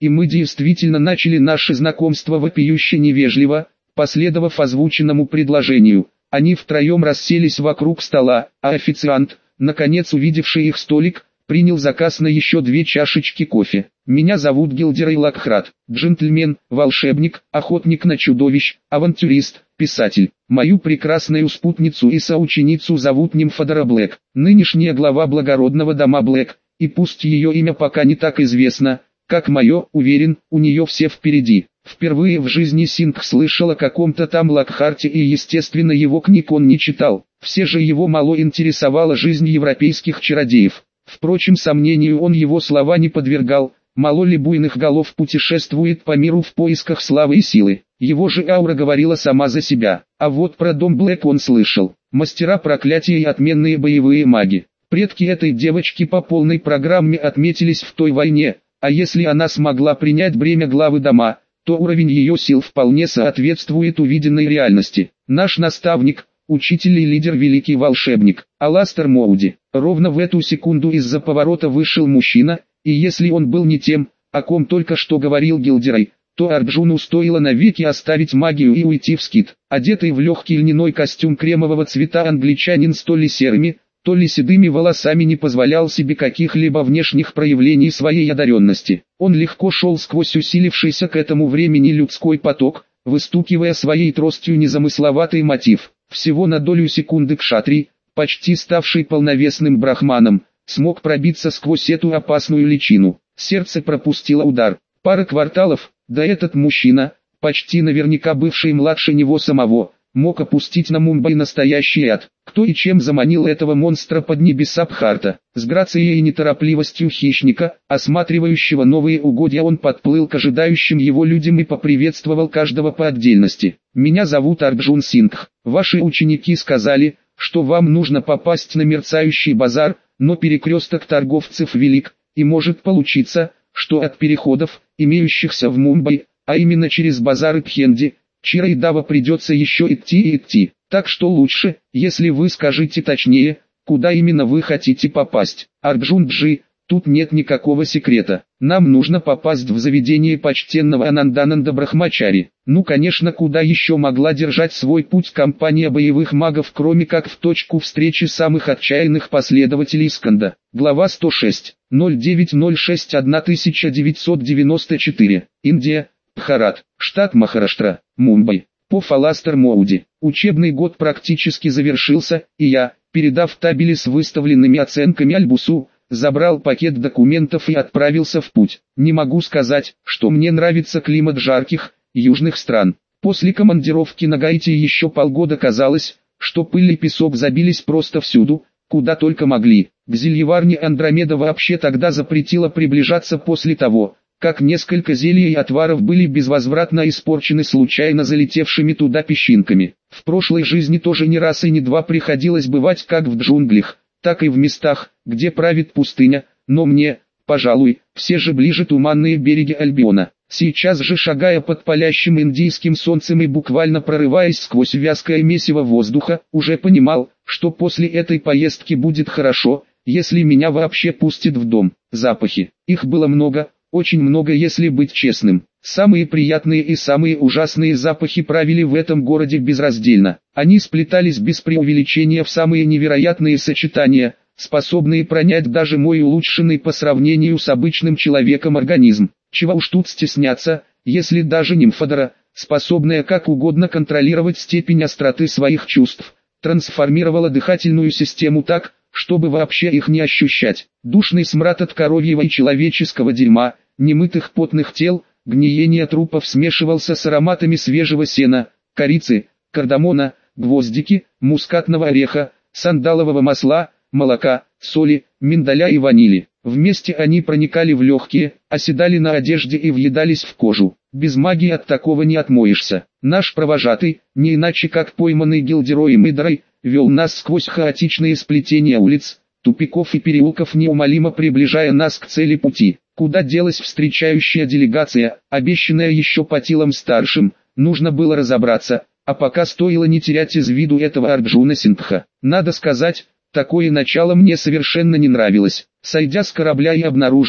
и мы действительно начали наше знакомство вопиюще невежливо, последовав озвученному предложению. Они втроем расселись вокруг стола, а официант, наконец увидевший их столик, принял заказ на еще две чашечки кофе. «Меня зовут Гилдерей Локхарт, джентльмен, волшебник, охотник на чудовищ, авантюрист, писатель. Мою прекрасную спутницу и соученицу зовут Нимфодора Блэк, нынешняя глава благородного дома Блэк, и пусть ее имя пока не так известно, как мое, уверен, у нее все впереди». Впервые в жизни Сингх слышал о каком-то там Локхарте, и естественно его книг он не читал. Все же его мало интересовала жизнь европейских чародеев. Впрочем, сомнению он его слова не подвергал. Мало ли буйных голов путешествует по миру в поисках славы и силы. Его же аура говорила сама за себя. А вот про дом Блэк он слышал. Мастера проклятия и отменные боевые маги. Предки этой девочки по полной программе отметились в той войне. А если она смогла принять бремя главы дома, то уровень ее сил вполне соответствует увиденной реальности. Наш наставник, учитель и лидер, великий волшебник, Аластер Моуди. Ровно в эту секунду из-за поворота вышел мужчина, и если он был не тем, о ком только что говорил Гилдерей, то Арджуну стоило навеки оставить магию и уйти в скит. Одетый в легкий льняной костюм кремового цвета, англичанин с то ли серыми, то ли седыми волосами не позволял себе каких-либо внешних проявлений своей одаренности. Он легко шел сквозь усилившийся к этому времени людской поток, выстукивая своей тростью незамысловатый мотив. Всего на долю секунды кшатрий, почти ставший полновесным брахманом, смог пробиться сквозь эту опасную личину. Сердце пропустило удар. Пара кварталов, да этот мужчина, почти наверняка бывший младше него самого, мог опустить на Мумбай настоящий ад. Кто и чем заманил этого монстра под небеса Бхарта? С грацией и неторопливостью хищника, осматривающего новые угодья, он подплыл к ожидающим его людям и поприветствовал каждого по отдельности. «Меня зовут Арджун Сингх. Ваши ученики сказали, что вам нужно попасть на мерцающий базар, но перекресток торговцев велик, и может получиться, что от переходов, имеющихся в Мумбай, а именно через базары Пхенди, Чирайдава, придется еще идти и идти. Так что лучше, если вы скажете точнее, куда именно вы хотите попасть. Арджун Джи, тут нет никакого секрета. Нам нужно попасть в заведение почтенного Анандананда Брахмачари. Ну конечно, куда еще могла держать свой путь компания боевых магов, кроме как в точку встречи самых отчаянных последователей Сканда. Глава сто шесть. ноль девять ноль шесть тысяча девятьсот девяносто четыре. Индия. Бхарат, штат Махараштра, Мумбай. По Аластер Моуди. Учебный год практически завершился, и я, передав табели с выставленными оценками Альбусу, забрал пакет документов и отправился в путь. Не могу сказать, что мне нравится климат жарких, южных стран. После командировки на Гаити еще полгода казалось, что пыль и песок забились просто всюду, куда только могли. К зельеварне Андромеда вообще тогда запретила приближаться после того, как несколько зелий и отваров были безвозвратно испорчены случайно залетевшими туда песчинками. В прошлой жизни тоже не раз и не два приходилось бывать как в джунглях, так и в местах, где правит пустыня, но мне, пожалуй, все же ближе туманные береги Альбиона. Сейчас же, шагая под палящим индийским солнцем и буквально прорываясь сквозь вязкое месиво воздуха, уже понимал, что после этой поездки будет хорошо, если меня вообще пустят в дом. Запахи. Их было много. Очень много, если быть честным. Самые приятные и самые ужасные запахи правили в этом городе безраздельно. Они сплетались без преувеличения в самые невероятные сочетания, способные пронять даже мой улучшенный по сравнению с обычным человеком организм. Чего уж тут стесняться, если даже Нимфодора, способная как угодно контролировать степень остроты своих чувств, трансформировала дыхательную систему так, чтобы вообще их не ощущать. Душный смрад от коровьего и человеческого дерьма, немытых потных тел, гниение трупов смешивался с ароматами свежего сена, корицы, кардамона, гвоздики, мускатного ореха, сандалового масла, молока, соли, миндаля и ванили. Вместе они проникали в легкие, оседали на одежде и въедались в кожу. Без магии от такого не отмоешься. Наш провожатый, не иначе как пойманный Гилдероем Идрой, вел нас сквозь хаотичные сплетения улиц, тупиков и переулков, неумолимо приближая нас к цели пути. Куда делась встречающая делегация, обещанная еще Патилом старшим, нужно было разобраться, а пока стоило не терять из виду этого Арджуна Сингха. Надо сказать, такое начало мне совершенно не нравилось. Сойдя с корабля и обнаружив,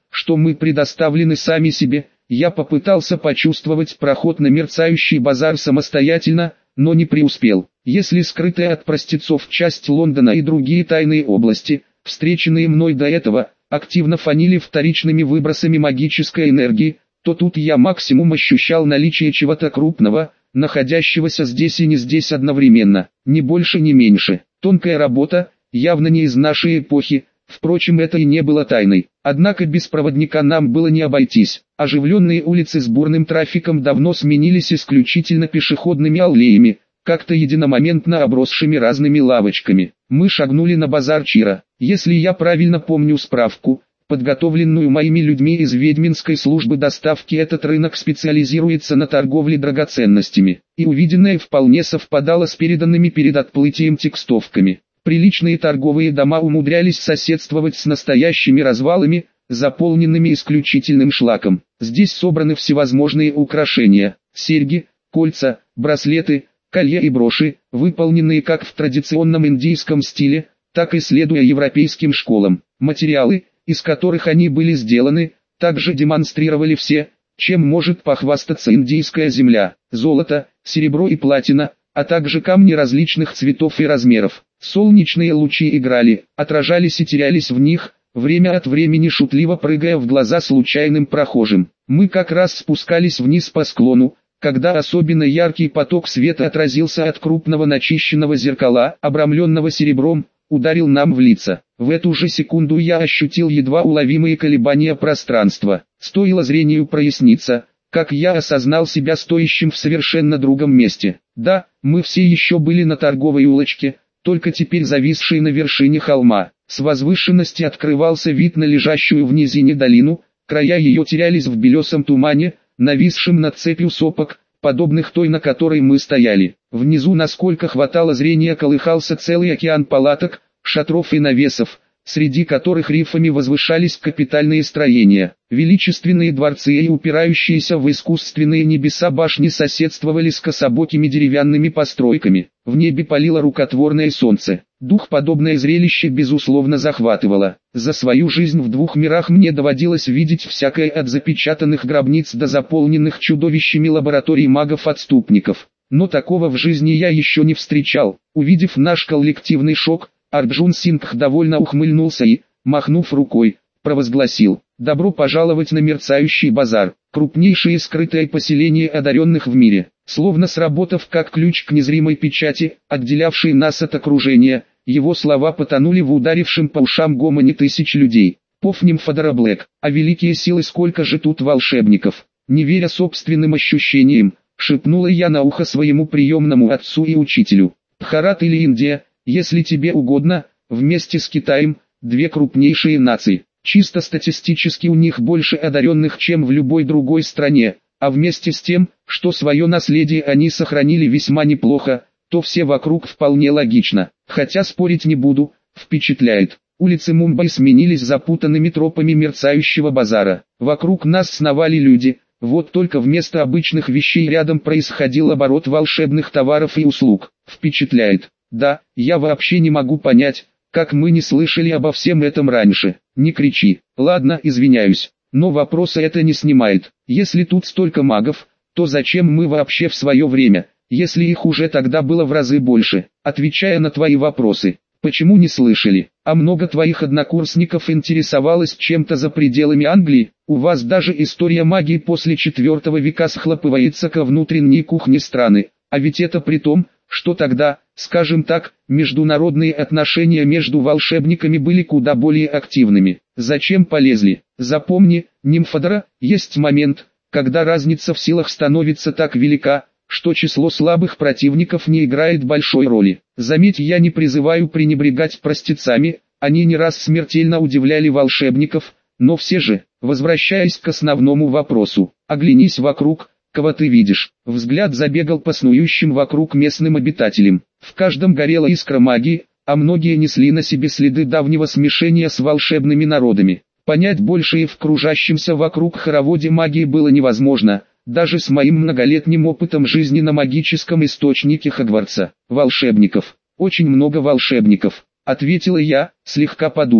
что мы предоставлены сами себе. Я попытался почувствовать проход на мерцающий базар самостоятельно, но не преуспел. Если скрытая от простецов часть Лондона и другие тайные области, встреченные мной до этого, активно фанили вторичными выбросами магической энергии, то тут я максимум ощущал наличие чего-то крупного, находящегося здесь и не здесь одновременно, ни больше ни меньше. Тонкая работа, явно не из нашей эпохи, впрочем, это и не было тайной. Однако без проводника нам было не обойтись. Оживленные улицы с бурным трафиком давно сменились исключительно пешеходными аллеями, как-то единомоментно обросшими разными лавочками. Мы шагнули на базар Чира. Если я правильно помню справку, подготовленную моими людьми из ведьминской службы доставки, этот рынок специализируется на торговле драгоценностями, и увиденное вполне совпадало с переданными перед отплытием текстовками. Приличные торговые дома умудрялись соседствовать с настоящими развалами, заполненными исключительным шлаком. Здесь собраны всевозможные украшения, серьги, кольца, браслеты, колье и броши, выполненные как в традиционном индийском стиле, так и следуя европейским школам. Материалы, из которых они были сделаны, также демонстрировали все, чем может похвастаться индийская земля: золото, серебро и платина, а также камни различных цветов и размеров. Солнечные лучи играли, отражались и терялись в них, время от времени шутливо прыгая в глаза случайным прохожим. Мы как раз спускались вниз по склону, когда особенно яркий поток света отразился от крупного начищенного зеркала, обрамленного серебром, ударил нам в лица. В эту же секунду я ощутил едва уловимые колебания пространства. Стоило зрению проясниться, как я осознал себя стоящим в совершенно другом месте. Да, мы все еще были на торговой улочке, только теперь зависшей на вершине холма. С возвышенности открывался вид на лежащую в низине долину, края ее терялись в белесом тумане, нависшем над цепью сопок, подобных той, на которой мы стояли. Внизу, насколько хватало зрения, колыхался целый океан палаток, шатров и навесов, среди которых рифами возвышались капитальные строения. Величественные дворцы и упирающиеся в искусственные небеса башни соседствовали с кособокими деревянными постройками. В небе палило рукотворное солнце. Дух подобное зрелище безусловно захватывало. За свою жизнь в двух мирах мне доводилось видеть всякое, от запечатанных гробниц до заполненных чудовищами лабораторий магов-отступников. Но такого в жизни я еще не встречал. Увидев наш коллективный шок, Арджун Сингх довольно ухмыльнулся и, махнув рукой, провозгласил: «Добро пожаловать на мерцающий базар, крупнейшее скрытое поселение одаренных в мире». Словно сработав как ключ к незримой печати, отделявшей нас от окружения, его слова потонули в ударившем по ушам гомоне тысяч людей. «Пофним Фадара Блэк, а великие силы, сколько же тут волшебников!» Не веря собственным ощущениям, шепнула я на ухо своему приемному отцу и учителю. «Бхарат или Индия, если тебе угодно, вместе с Китаем, две крупнейшие нации. Чисто статистически у них больше одаренных, чем в любой другой стране, а вместе с тем, что свое наследие они сохранили весьма неплохо, то все вокруг вполне логично. Хотя спорить не буду, впечатляет». Улицы Мумбаи сменились запутанными тропами мерцающего базара. Вокруг нас сновали люди, вот только вместо обычных вещей рядом происходил оборот волшебных товаров и услуг. Впечатляет. Да, я вообще не могу понять, как мы не слышали обо всем этом раньше. Не кричи. Ладно, извиняюсь, но вопроса это не снимает. Если тут столько магов, то зачем мы вообще в свое время, если их уже тогда было в разы больше? Отвечая на твои вопросы, почему не слышали? А много твоих однокурсников интересовалось чем-то за пределами Англии? У вас даже история магии после четвертого века схлопывается ко внутренней кухне страны, а ведь это при том, что тогда, скажем так, международные отношения между волшебниками были куда более активными. Зачем полезли? Запомни, Нимфодора, есть момент, когда разница в силах становится так велика, что число слабых противников не играет большой роли. Заметь, я не призываю пренебрегать простецами, они не раз смертельно удивляли волшебников, но все же, возвращаясь к основному вопросу, оглянись вокруг. Кого ты видишь? Взгляд забегал по снующим вокруг местным обитателям. В каждом горела искра магии, а многие несли на себе следы давнего смешения с волшебными народами. Понять большее в кружащемся вокруг хороводе магии было невозможно, даже с моим многолетним опытом жизни на магическом источнике Хогвартса. Волшебников. Очень много волшебников, ответила я, слегка подумав.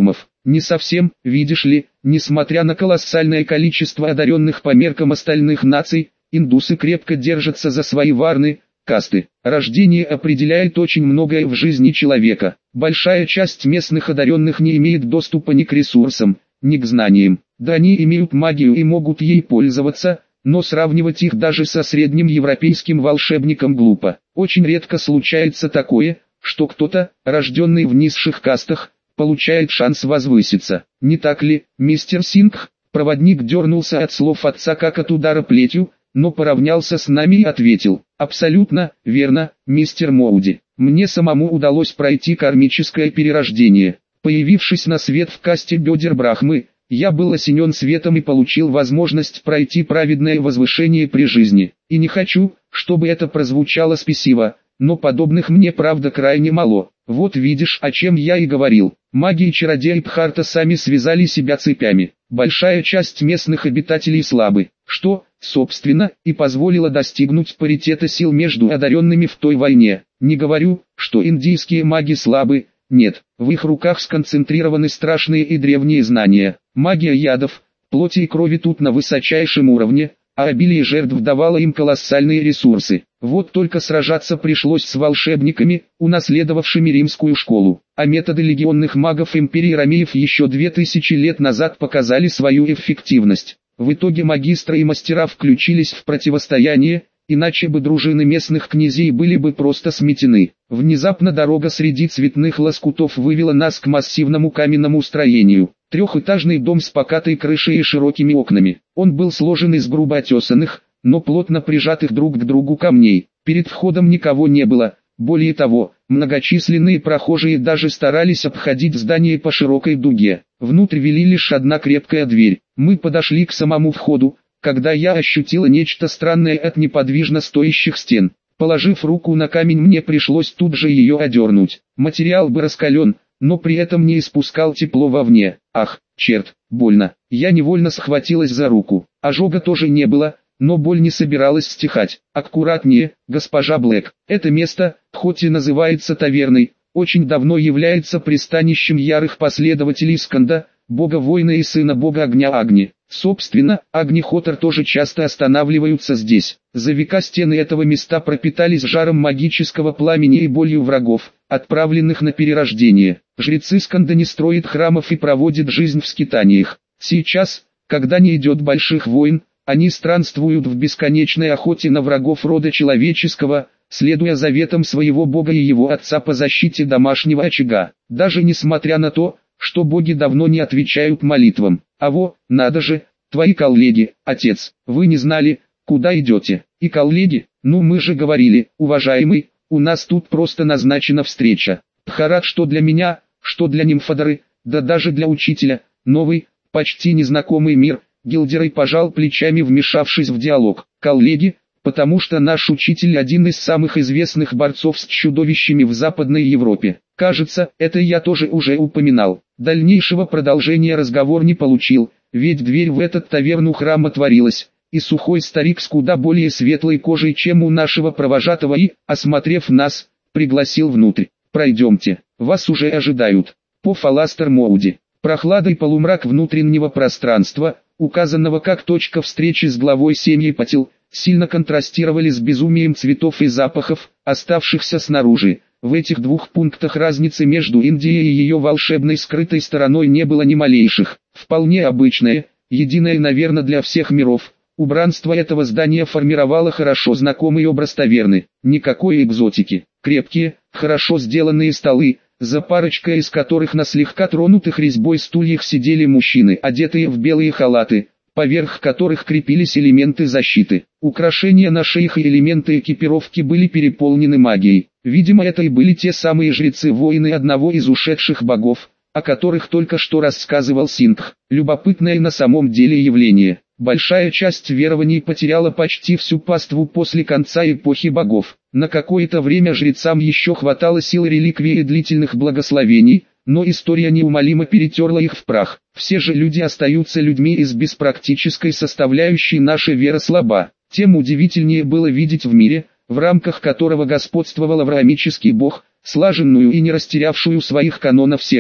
Не совсем, видишь ли, несмотря на колоссальное количество одаренных по меркам остальных наций, индусы крепко держатся за свои варны, касты. Рождение определяет очень многое в жизни человека. Большая часть местных одаренных не имеет доступа ни к ресурсам, ни к знаниям. Да они имеют магию и могут ей пользоваться, но сравнивать их даже со средним европейским волшебником глупо. Очень редко случается такое, что кто-то, рожденный в низших кастах, получает шанс возвыситься. Не так ли, мистер Сингх? Проводник дернулся от слов отца как от удара плетью, но поравнялся с нами и ответил: абсолютно верно, мистер Моуди. Мне самому удалось пройти кармическое перерождение. Появившись на свет в касте бедер Брахмы, я был осенен светом и получил возможность пройти праведное возвышение при жизни. И не хочу, чтобы это прозвучало спесиво, но подобных мне правда крайне мало. Вот видишь, о чем я и говорил. Маги и чародеи Бхарта сами связали себя цепями. Большая часть местных обитателей слабы, что, собственно, и позволило достигнуть паритета сил между одаренными в той войне. Не говорю, что индийские маги слабы, нет, в их руках сконцентрированы страшные и древние знания. Магия ядов, плоти и крови тут на высочайшем уровне, а обилие жертв давало им колоссальные ресурсы. Вот только сражаться пришлось с волшебниками, унаследовавшими римскую школу, а методы легионных магов империи Ромеев еще две тысячи лет назад показали свою эффективность. В итоге магистры и мастера включились в противостояние, иначе бы дружины местных князей были бы просто сметены. Внезапно дорога среди цветных лоскутов вывела нас к массивному каменному строению. Трехэтажный дом с покатой крышей и широкими окнами. Он был сложен из грубо отесанных, но плотно прижатых друг к другу камней. Перед входом никого не было. Более того, многочисленные прохожие даже старались обходить здание по широкой дуге. Внутрь вели лишь одна крепкая дверь. Мы подошли к самому входу, когда я ощутила нечто странное от неподвижно стоящих стен. Положив руку на камень, мне пришлось тут же ее одернуть. Материал был раскален, но при этом не испускал тепло вовне. Ах, черт, больно. Я невольно схватилась за руку. Ожога тоже не было, но боль не собиралась стихать. Аккуратнее, госпожа Блэк. Это место, хоть и называется таверной, очень давно является пристанищем ярых последователей Сканда, бога воина и сына бога огня Агни. Собственно, Агни-Хотор тоже часто останавливаются здесь. За века стены этого места пропитались жаром магического пламени и болью врагов, отправленных на перерождение. Жрецы Сканда не строят храмов и проводят жизнь в скитаниях. Сейчас, когда не идет больших войн, они странствуют в бесконечной охоте на врагов рода человеческого, следуя заветам своего бога и его отца по защите домашнего очага. Даже несмотря на то, что боги давно не отвечают молитвам. А во, надо же, твои коллеги, отец, вы не знали, куда идете. И коллеги, ну мы же говорили, уважаемый, у нас тут просто назначена встреча. Бхарат, что для меня, что для Нимфодоры, да даже для учителя, новый, почти незнакомый мир. Гилдерой пожал плечами, вмешавшись в диалог. Коллеги, потому что наш учитель один из самых известных борцов с чудовищами в Западной Европе. Кажется, это я тоже уже упоминал. Дальнейшего продолжения разговор не получил, ведь дверь в этот таверну храм отворилась, и сухой старик с куда более светлой кожей, чем у нашего провожатого, и, осмотрев нас, пригласил внутрь. «Пройдемте, вас уже ожидают». По Фаластер Моуди. Прохлада и полумрак внутреннего пространства, указанного как точка встречи с главой семьи Патил, сильно контрастировали с безумием цветов и запахов, оставшихся снаружи. В этих двух пунктах разницы между Индией и ее волшебной скрытой стороной не было ни малейших. Вполне обычное, единое, наверное, для всех миров, убранство этого здания формировало хорошо знакомый образ таверны. Никакой экзотики. Крепкие, хорошо сделанные столы, за парочкой из которых на слегка тронутых резьбой стульях сидели мужчины, одетые в белые халаты, поверх которых крепились элементы защиты. Украшения на шеях и элементы экипировки были переполнены магией. Видимо, это и были те самые жрецы-воины одного из ушедших богов, о которых только что рассказывал Сингх. Любопытное на самом деле явление. Большая часть верований потеряла почти всю паству после конца эпохи богов. На какое-то время жрецам еще хватало сил реликвий и длительных благословений, но история неумолимо перетерла их в прах. Все же люди остаются людьми, и с беспрактической составляющей наша вера слаба. Тем удивительнее было видеть в мире, в рамках которого господствовал авраамический бог, слаженную и не растерявшую своих канонов секту.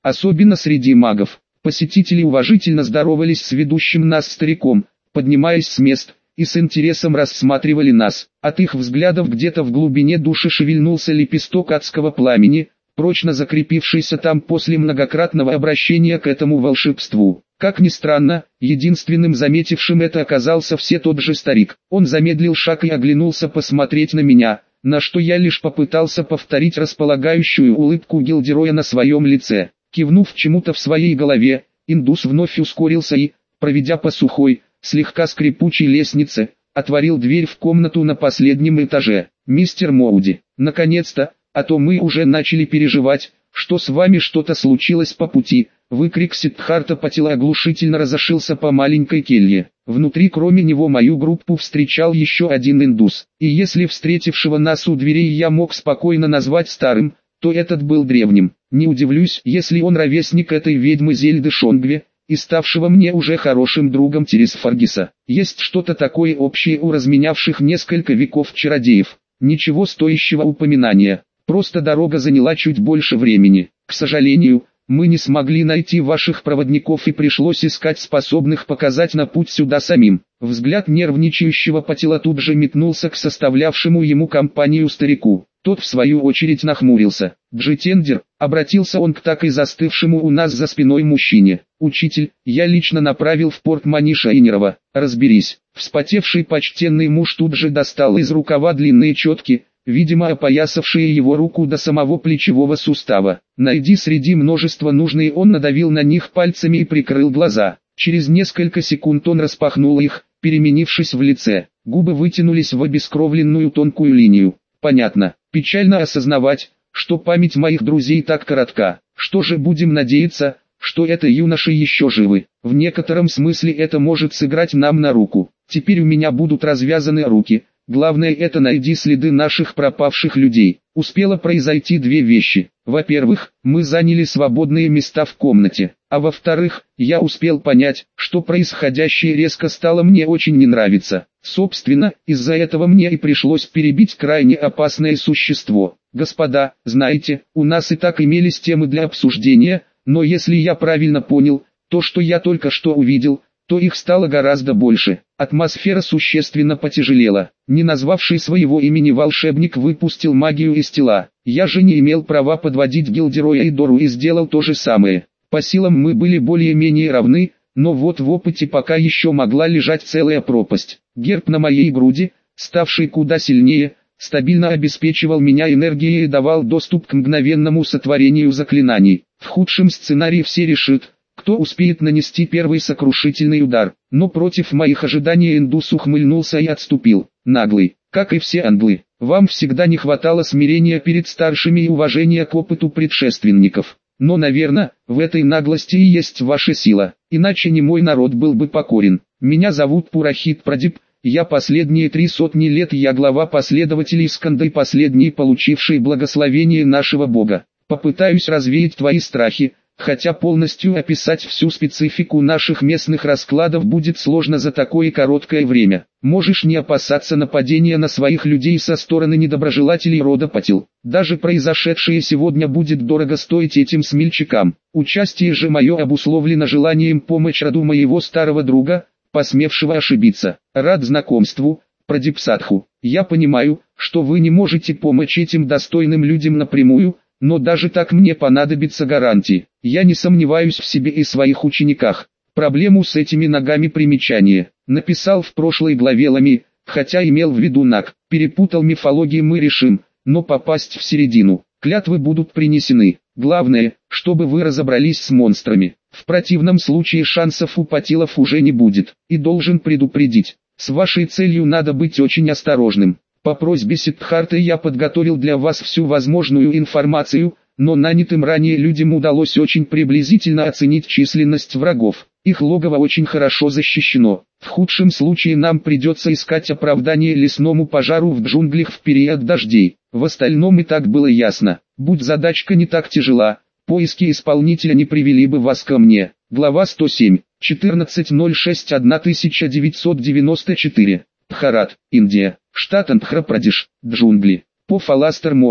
особенно среди магов. Посетители уважительно здоровались с ведущим нас стариком, поднимаясь с мест, и с интересом рассматривали нас. От их взглядов где-то в глубине души шевельнулся лепесток адского пламени, прочно закрепившийся там после многократного обращения к этому волшебству. Как ни странно, единственным заметившим это оказался все тот же старик. Он замедлил шаг и оглянулся посмотреть на меня, на что я лишь попытался повторить располагающую улыбку Гилдероя на своем лице. Кивнув чему-то в своей голове, индус вновь ускорился и, проведя по сухой, слегка скрипучей лестнице, отворил дверь в комнату на последнем этаже. «Мистер Моуди, наконец-то, а то мы уже начали переживать, что с вами что-то случилось по пути». Выкрик Сиддхарта Патила оглушительно разошелся по маленькой келье. Внутри кроме него мою группу встречал еще один индус. И если встретившего нас у дверей я мог спокойно назвать старым, то этот был древним. Не удивлюсь, если он ровесник этой ведьмы Зельды Шонгве, и ставшего мне уже хорошим другом Терес Фаргиса. Есть что-то такое общее у разменявших несколько веков чародеев. Ничего стоящего упоминания. Просто дорога заняла чуть больше времени. К сожалению, мы не смогли найти ваших проводников и пришлось искать способных показать на путь сюда самим. Взгляд нервничающего Патила тут же метнулся к составлявшему ему компанию старику. Тот в свою очередь нахмурился. «Джитендер», обратился он к так и застывшему у нас за спиной мужчине. «Учитель, я лично направил в порт Маниша Инерова. Разберись». Вспотевший почтенный муж тут же достал из рукава длинные четки, видимо опоясавшие его руку до самого плечевого сустава. «Найди среди множества нужные», он надавил на них пальцами и прикрыл глаза. Через несколько секунд он распахнул их, переменившись в лице. Губы вытянулись в обескровленную тонкую линию. «Понятно. Печально осознавать, что память моих друзей так коротка. Что же, будем надеяться, что это юноши еще живы. В некотором смысле это может сыграть нам на руку. Теперь у меня будут развязаны руки. Главное, это найди следы наших пропавших людей». Успело произойти две вещи. Во-первых, мы заняли свободные места в комнате. А во-вторых, я успел понять, что происходящее резко стало мне очень не нравиться. Собственно, из-за этого мне и пришлось перебить крайне опасное существо. Господа, знаете, у нас и так имелись темы для обсуждения, но если я правильно понял, то, что я только что увидел, то их стало гораздо больше. Атмосфера существенно потяжелела. Не назвавший своего имени волшебник выпустил магию из тела. Я же не имел права подводить Гилдероя и Дору и сделал то же самое. По силам мы были более-менее равны, но вот в опыте пока еще могла лежать целая пропасть. Герб на моей груди, ставший куда сильнее, стабильно обеспечивал меня энергией и давал доступ к мгновенному сотворению заклинаний. В худшем сценарии все решат, кто успеет нанести первый сокрушительный удар. Но против моих ожиданий индус ухмыльнулся и отступил. Наглый, как и все англы, вам всегда не хватало смирения перед старшими и уважения к опыту предшественников. Но, наверное, в этой наглости и есть ваша сила, иначе не мой народ был бы покорен. Меня зовут Пурахит Прадип, я последние три сотни лет я глава последователей Сканды, последний получивший благословение нашего Бога. Попытаюсь развеять твои страхи, хотя полностью описать всю специфику наших местных раскладов будет сложно за такое короткое время. Можешь не опасаться нападения на своих людей со стороны недоброжелателей рода Патил. Даже произошедшее сегодня будет дорого стоить этим смельчакам. Участие же мое обусловлено желанием помочь роду моего старого друга, посмевшего ошибиться. Рад знакомству, Прадип Садху. Я понимаю, что вы не можете помочь этим достойным людям напрямую, но даже так мне понадобится гарантии. Я не сомневаюсь в себе и своих учениках. Проблему с этими ногами примечание. Написал в прошлой главе Лами, хотя имел в виду Наг. Перепутал мифологии мы решим, но попасть в середину. Клятвы будут принесены. Главное, чтобы вы разобрались с монстрами. В противном случае шансов у Патилов уже не будет. И должен предупредить, с вашей целью надо быть очень осторожным. По просьбе Сиддхарта я подготовил для вас всю возможную информацию, но нанятым ранее людям удалось очень приблизительно оценить численность врагов. Их логово очень хорошо защищено. В худшем случае нам придется искать оправдание лесному пожару в джунглях в период дождей. В остальном и так было ясно. Будь задачка не так тяжела, поиски исполнителя не привели бы вас ко мне. Глава сто семь. четырнадцатое ноль шестое тысяча девятьсот девяносто четыре. Бхарат, Индия. Штат Андхра-Прадеш, джунгли. По Фаластер Моуди.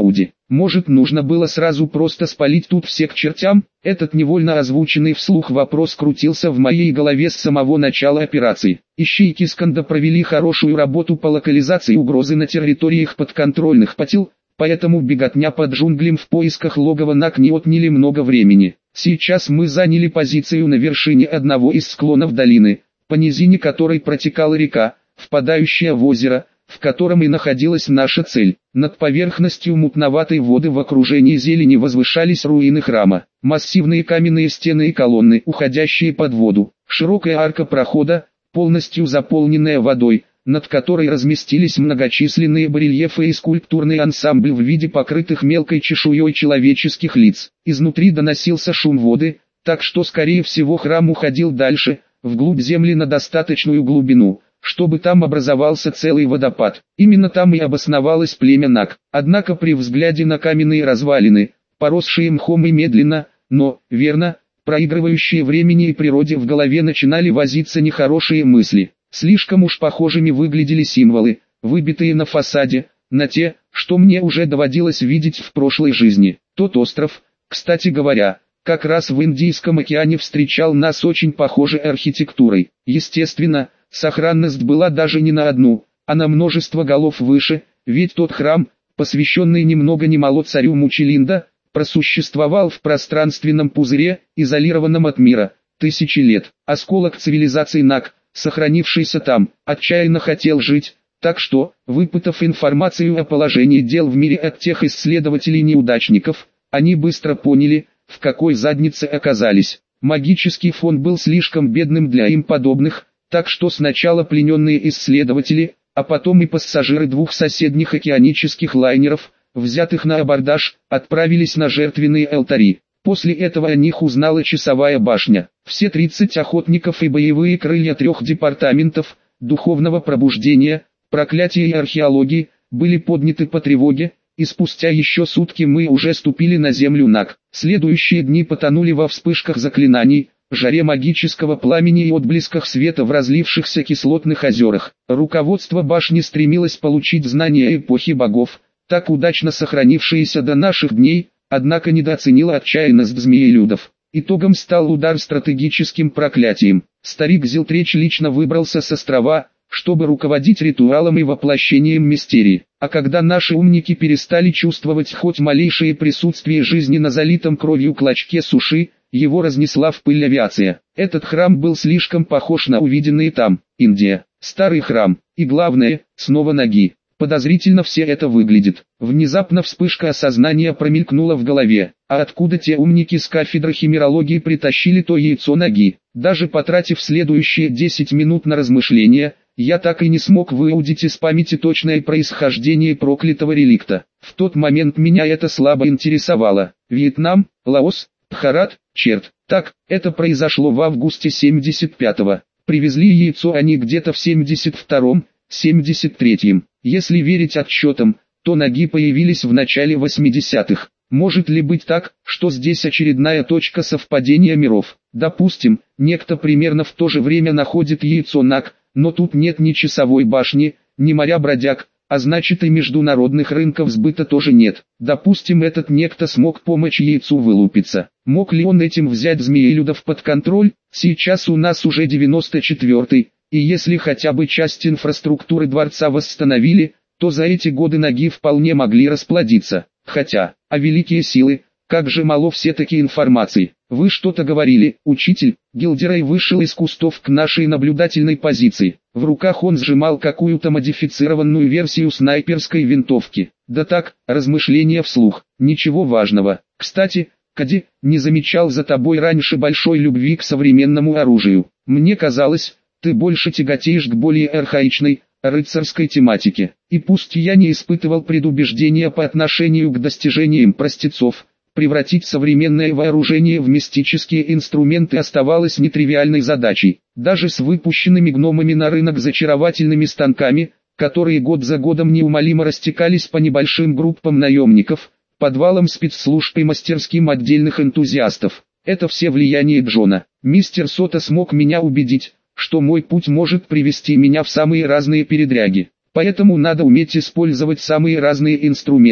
Может, нужно было сразу просто спалить тут все к чертям? Этот невольно озвученный вслух вопрос крутился в моей голове с самого начала операции. Ищейки Сканда провели хорошую работу по локализации угрозы на территориях подконтрольных Патил, поэтому беготня под джунглям в поисках логова Наг не отняли много времени. Сейчас мы заняли позицию на вершине одного из склонов долины, по низине которой протекала река, впадающая в озеро, в котором и находилась наша цель. Над поверхностью мутноватой воды в окружении зелени возвышались руины храма, массивные каменные стены и колонны, уходящие под воду, широкая арка прохода, полностью заполненная водой, над которой разместились многочисленные барельефы и скульптурный ансамбль в виде покрытых мелкой чешуей человеческих лиц. Изнутри доносился шум воды, так что скорее всего храм уходил дальше, вглубь земли на достаточную глубину, чтобы там образовался целый водопад. Именно там и обосновалось племя Наг. Однако при взгляде на каменные развалины, поросшие мхом и медленно, но, верно, проигрывающие времени и природе, в голове начинали возиться нехорошие мысли. Слишком уж похожими выглядели символы, выбитые на фасаде, на те, что мне уже доводилось видеть в прошлой жизни. Тот остров, кстати говоря, как раз в Индийском океане встречал нас очень похожей архитектурой. Естественно, сохранность была даже не на одну, а на множество голов выше, ведь тот храм, посвященный ни много ни мало царю Мучелинда, просуществовал в пространственном пузыре, изолированном от мира, тысячи лет. Осколок цивилизации Наг, сохранившийся там, отчаянно хотел жить, так что, выпытав информацию о положении дел в мире от тех исследователей-неудачников, они быстро поняли, в какой заднице оказались. Магический фон был слишком бедным для им подобных, так что сначала плененные исследователи, а потом и пассажиры двух соседних океанических лайнеров, взятых на абордаж, отправились на жертвенные алтари. После этого о них узнала часовая башня. Все тридцать охотников и боевые крылья трех департаментов, духовного пробуждения, проклятия и археологии, были подняты по тревоге, и спустя еще сутки мы уже ступили на землю Наг. Следующие дни потонули во вспышках заклинаний, жаре магического пламени и отблесках света в разлившихся кислотных озерах. Руководство башни стремилось получить знания эпохи богов, так удачно сохранившиеся до наших дней, однако недооценила отчаянность змеелюдов. Итогом стал удар стратегическим проклятием. Старик Зилтреч лично выбрался с острова, чтобы руководить ритуалом и воплощением мистерии. А когда наши умники перестали чувствовать хоть малейшее присутствие жизни на залитом кровью клочке суши, его разнесла в пыль авиация. Этот храм был слишком похож на увиденные там. Индия. Старый храм. И главное, снова ноги. Подозрительно все это выглядит. Внезапно вспышка осознания промелькнула в голове. А откуда те умники с кафедры химерологии притащили то яйцо ноги? Даже потратив следующие десять минут на размышления, я так и не смог выудить из памяти точное происхождение проклятого реликта. В тот момент меня это слабо интересовало. Вьетнам, Лаос, Бхарат, черт. Так, это произошло в августе семьдесят пятого. Привезли яйцо они где-то в семьдесят втором, семьдесят третьем. Если верить отчетам, то ноги появились в начале восьмидесятых. Может ли быть так, что здесь очередная точка совпадения миров? Допустим, некто примерно в то же время находит яйцо Наг, но тут нет ни часовой башни, ни моря бродяг, а значит и международных рынков сбыта тоже нет. Допустим, этот некто смог помочь яйцу вылупиться. Мог ли он этим взять змеелюдов под контроль? Сейчас у нас уже девяносто четвёртый. И если хотя бы часть инфраструктуры дворца восстановили, то за эти годы ноги вполне могли расплодиться. Хотя, а великие силы, как же мало все-таки информации. Вы что-то говорили, учитель? Гилдерей вышел из кустов к нашей наблюдательной позиции. В руках он сжимал какую-то модифицированную версию снайперской винтовки. Да так, размышления вслух, ничего важного. Кстати, Кади, не замечал за тобой раньше большой любви к современному оружию. Мне казалось, ты больше тяготеешь к более архаичной, рыцарской тематике. И пусть я не испытывал предубеждения по отношению к достижениям простецов, превратить современное вооружение в мистические инструменты оставалось нетривиальной задачей. Даже с выпущенными гномами на рынок зачаровательными станками, которые год за годом неумолимо растекались по небольшим группам наемников, подвалам спецслужб и мастерским отдельных энтузиастов. Это все влияние Джона. Мистер Сота смог меня убедить, что мой путь может привести меня в самые разные передряги. Поэтому надо уметь использовать самые разные инструменты.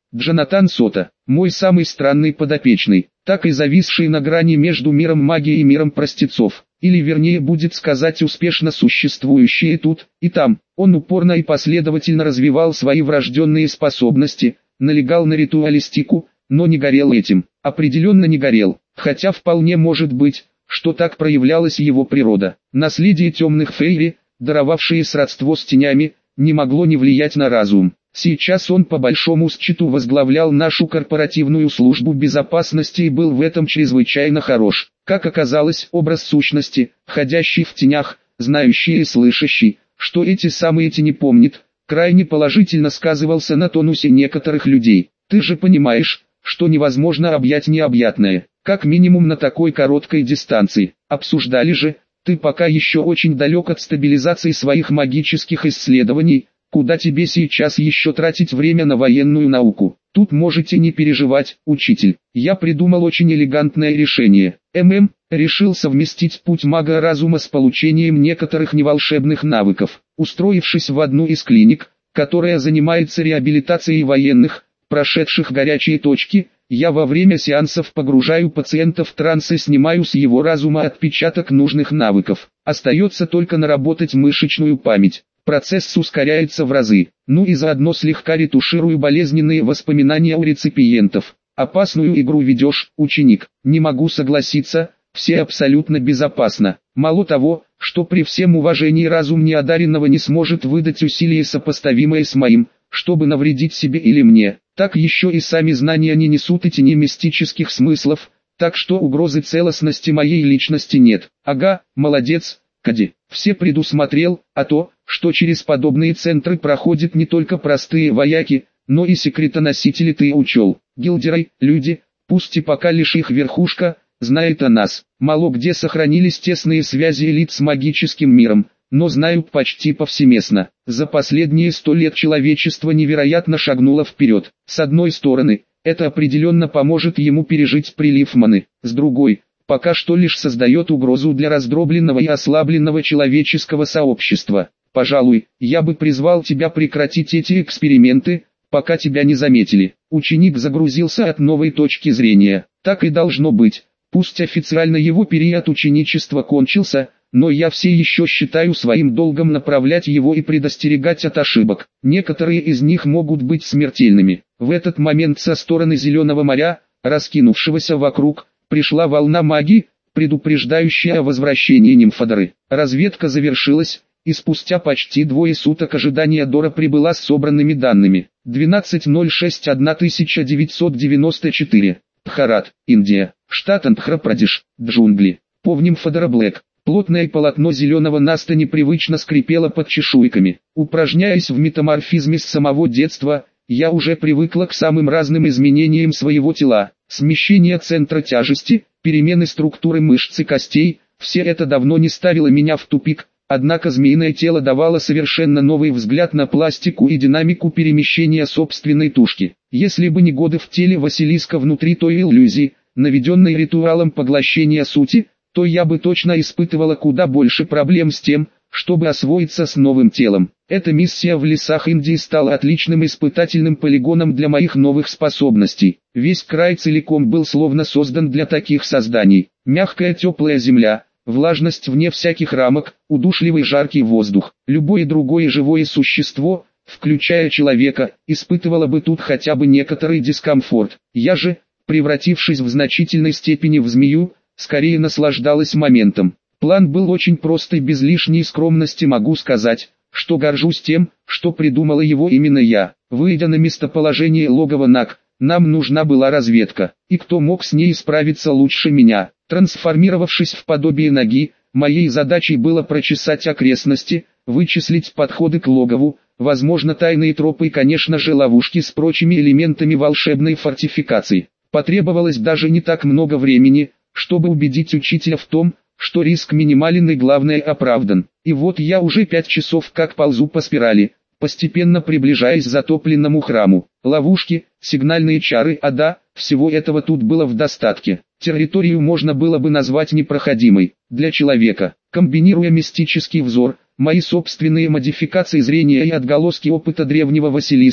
Джонатан Сота, мой самый странный подопечный, так и зависший на грани между миром магии и миром простецов, или вернее будет сказать успешно существующий и тут, и там. Он упорно и последовательно развивал свои врожденные способности, налегал на ритуалистику, но не горел этим, определенно не горел, хотя вполне может быть, что так проявлялась его природа. Наследие темных фейри, даровавшие сродство с тенями, не могло не влиять на разум. Сейчас он по большому счету возглавлял нашу корпоративную службу безопасности и был в этом чрезвычайно хорош. Как оказалось, образ сущности, ходящий в тенях, знающий и слышащий, что эти самые тени помнит, крайне положительно сказывался на тонусе некоторых людей. Ты же понимаешь, что невозможно объять необъятное, как минимум на такой короткой дистанции. Обсуждали же, ты пока еще очень далек от стабилизации своих магических исследований, куда тебе сейчас еще тратить время на военную науку. Тут можете не переживать, учитель. Я придумал очень элегантное решение. ММ решил совместить путь мага разума с получением некоторых неволшебных навыков. Устроившись в одну из клиник, которая занимается реабилитацией военных, прошедших горячие точки, я во время сеансов погружаю пациента в транс и снимаю с его разума отпечаток нужных навыков. Остается только наработать мышечную память. Процесс ускоряется в разы, ну и заодно слегка ретуширую болезненные воспоминания у реципиентов. Опасную игру ведешь, ученик, не могу согласиться, все абсолютно безопасно. Мало того, что при всем уважении разум неодаренного не сможет выдать усилие сопоставимое с моим, чтобы навредить себе или мне, так еще и сами знания не несут и тени мистических смыслов, так что угрозы целостности моей личности нет. Ага, молодец, Кади, все предусмотрел, а то, что через подобные центры проходят не только простые вояки, но и секретоносители ты учел. Гильдеры, люди, пусть и пока лишь их верхушка, знает о нас. Мало где сохранились тесные связи элит с магическим миром, но знают почти повсеместно. За последние сто лет человечество невероятно шагнуло вперед. С одной стороны, это определенно поможет ему пережить прилив маны. С другой, пока что лишь создает угрозу для раздробленного и ослабленного человеческого сообщества. Пожалуй, я бы призвал тебя прекратить эти эксперименты, пока тебя не заметили. Ученик загрузился от новой точки зрения. Так и должно быть. Пусть официально его период ученичества кончился, но я все еще считаю своим долгом направлять его и предостерегать от ошибок. Некоторые из них могут быть смертельными. В этот момент со стороны Зеленого моря, раскинувшегося вокруг, пришла волна магии, предупреждающая о возвращении нимфодоры. Разведка завершилась, и спустя почти двое суток ожидания Дора прибыла с собранными данными. двенадцать ноль шесть тысяча девятьсот девяносто четыре. Бхарат, Индия, штат Андхра-Прадеш, джунгли. Повним Фодора Блэк. Плотное полотно зеленого наста непривычно скрипело под чешуйками. Упражняясь в метаморфизме с самого детства, я уже привыкла к самым разным изменениям своего тела. Смещение центра тяжести, перемены структуры мышц и костей, все это давно не ставило меня в тупик. Однако змеиное тело давало совершенно новый взгляд на пластику и динамику перемещения собственной тушки. Если бы не годы в теле Василиска внутри той иллюзии, наведенной ритуалом поглощения сути, то я бы точно испытывала куда больше проблем с тем, чтобы освоиться с новым телом. Эта миссия в лесах Индии стала отличным испытательным полигоном для моих новых способностей. Весь край целиком был словно создан для таких созданий. Мягкая теплая земля, влажность вне всяких рамок, удушливый жаркий воздух. Любое другое живое существо, включая человека, испытывало бы тут хотя бы некоторый дискомфорт. Я же, превратившись в значительной степени в змею, скорее наслаждалась моментом. План был очень прост и без лишней скромности могу сказать, что горжусь тем, что придумала его именно я. Выйдя на местоположение логова Наг, нам нужна была разведка, и кто мог с ней справиться лучше меня. Трансформировавшись в подобие ноги, моей задачей было прочесать окрестности, вычислить подходы к логову, возможно тайные тропы и конечно же ловушки с прочими элементами волшебной фортификации. Потребовалось даже не так много времени, чтобы убедить учителя в том, что риск минимален и главное оправдан. И вот я уже пять часов как ползу по спирали, постепенно приближаясь к затопленному храму. Ловушки, сигнальные чары, а да, всего этого тут было в достатке. Территорию можно было бы назвать непроходимой для человека. Комбинируя мистический взор, мои собственные модификации зрения и отголоски опыта древнего Василиска,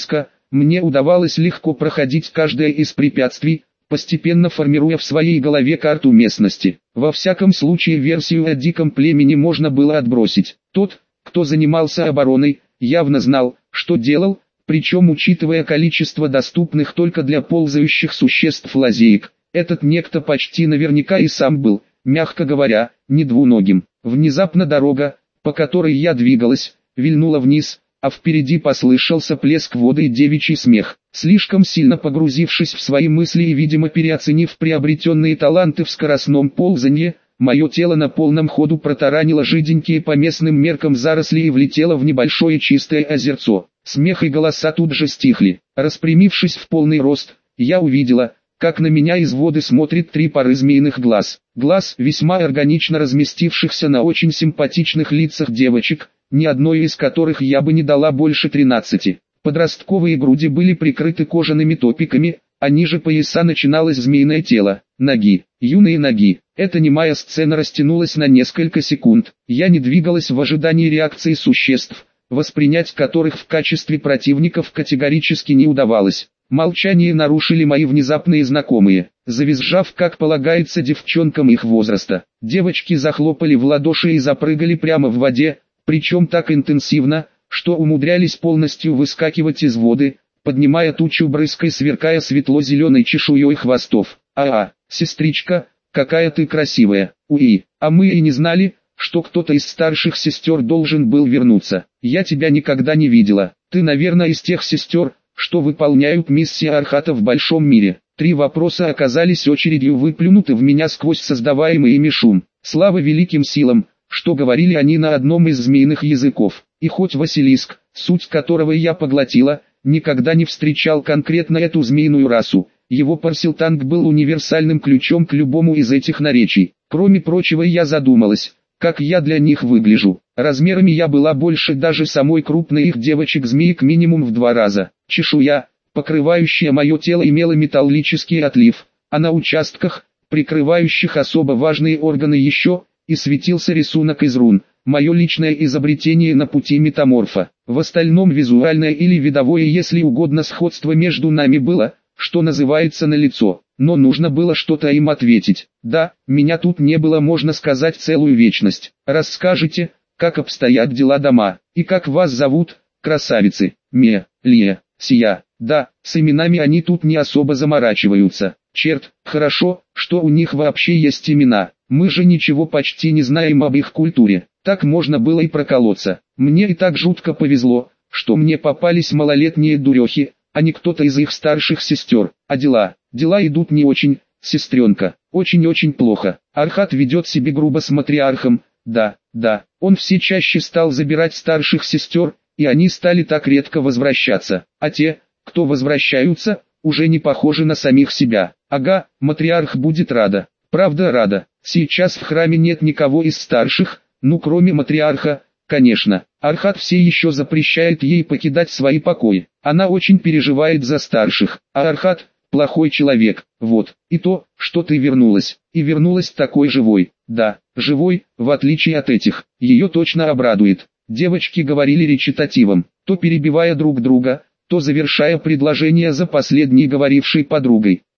мне удавалось легко проходить каждое из препятствий, постепенно формируя в своей голове карту местности. Во всяком случае версию о диком племени можно было отбросить. Тот, кто занимался обороной, явно знал, что делал, причем учитывая количество доступных только для ползающих существ лазеек. Этот некто почти наверняка и сам был, мягко говоря, не двуногим. Внезапно дорога, по которой я двигалась, вильнула вниз, а впереди послышался плеск воды и девичий смех. Слишком сильно погрузившись в свои мысли и, видимо, переоценив приобретенные таланты в скоростном ползанье, мое тело на полном ходу протаранило жиденькие по местным меркам заросли и влетело в небольшое чистое озерцо. Смех и голоса тут же стихли. Распрямившись в полный рост, я увидела, как на меня из воды смотрит три пары змеиных глаз. Глаз, весьма органично разместившихся на очень симпатичных лицах девочек, ни одной из которых я бы не дала больше тринадцати. Подростковые груди были прикрыты кожаными топиками, а ниже пояса начиналось змеиное тело. Ноги, юные ноги. Эта немая сцена растянулась на несколько секунд. Я не двигалась в ожидании реакции существ, воспринять которых в качестве противников категорически не удавалось. Молчание нарушили мои внезапные знакомые, завизжав, как полагается девчонкам их возраста. Девочки захлопали в ладоши и запрыгали прямо в воде, причем так интенсивно, что умудрялись полностью выскакивать из воды, поднимая тучу брызг и сверкая светло-зеленой чешуей хвостов. «А-а, сестричка, какая ты красивая! Уи, а мы и не знали, что кто-то из старших сестер должен был вернуться. Я тебя никогда не видела. Ты, наверное, из тех сестер, что выполняют миссии Архата в большом мире». Три вопроса оказались очередью выплюнуты в меня сквозь создаваемый ими шум. Слава великим силам, что говорили они на одном из змеиных языков. И хоть Василиск, суть которого я поглотила, никогда не встречал конкретно эту змеиную расу, его парсилтанг был универсальным ключом к любому из этих наречий. Кроме прочего, я задумалась, как я для них выгляжу. Размерами я была больше даже самой крупной их девочек-змеек минимум в два раза. Чешуя, покрывающая мое тело, имела металлический отлив, а на участках, прикрывающих особо важные органы, еще и светился рисунок из рун. Мое личное изобретение на пути метаморфа. В остальном визуальное или видовое, если угодно, сходство между нами было, что называется, налицо. Но нужно было что-то им ответить. Да, меня тут не было, можно сказать, целую вечность. Расскажите, как обстоят дела дома, и как вас зовут, красавицы? Ме, Лия, Сия. Да, с именами они тут не особо заморачиваются. Черт, хорошо, что у них вообще есть имена. Мы же ничего почти не знаем об их культуре. Так можно было и проколоться. Мне и так жутко повезло, что мне попались малолетние дурехи, а не кто-то из их старших сестер. А дела, дела идут не очень, сестренка, очень-очень плохо. Архат ведет себя грубо с матриархом, да, да, он все чаще стал забирать старших сестер, и они стали так редко возвращаться. А те, кто возвращаются, уже не похожи на самих себя. Ага, матриарх будет рада. Правда рада. Сейчас в храме нет никого из старших, ну кроме матриарха, конечно. Архат все еще запрещает ей покидать свои покои. Она очень переживает за старших, а Архат – плохой человек. Вот, и то, что ты вернулась, и вернулась такой живой. Да, живой, в отличие от этих, ее точно обрадует. Девочки говорили речитативом, то перебивая друг друга, то завершая предложение за последней говорившей подругой.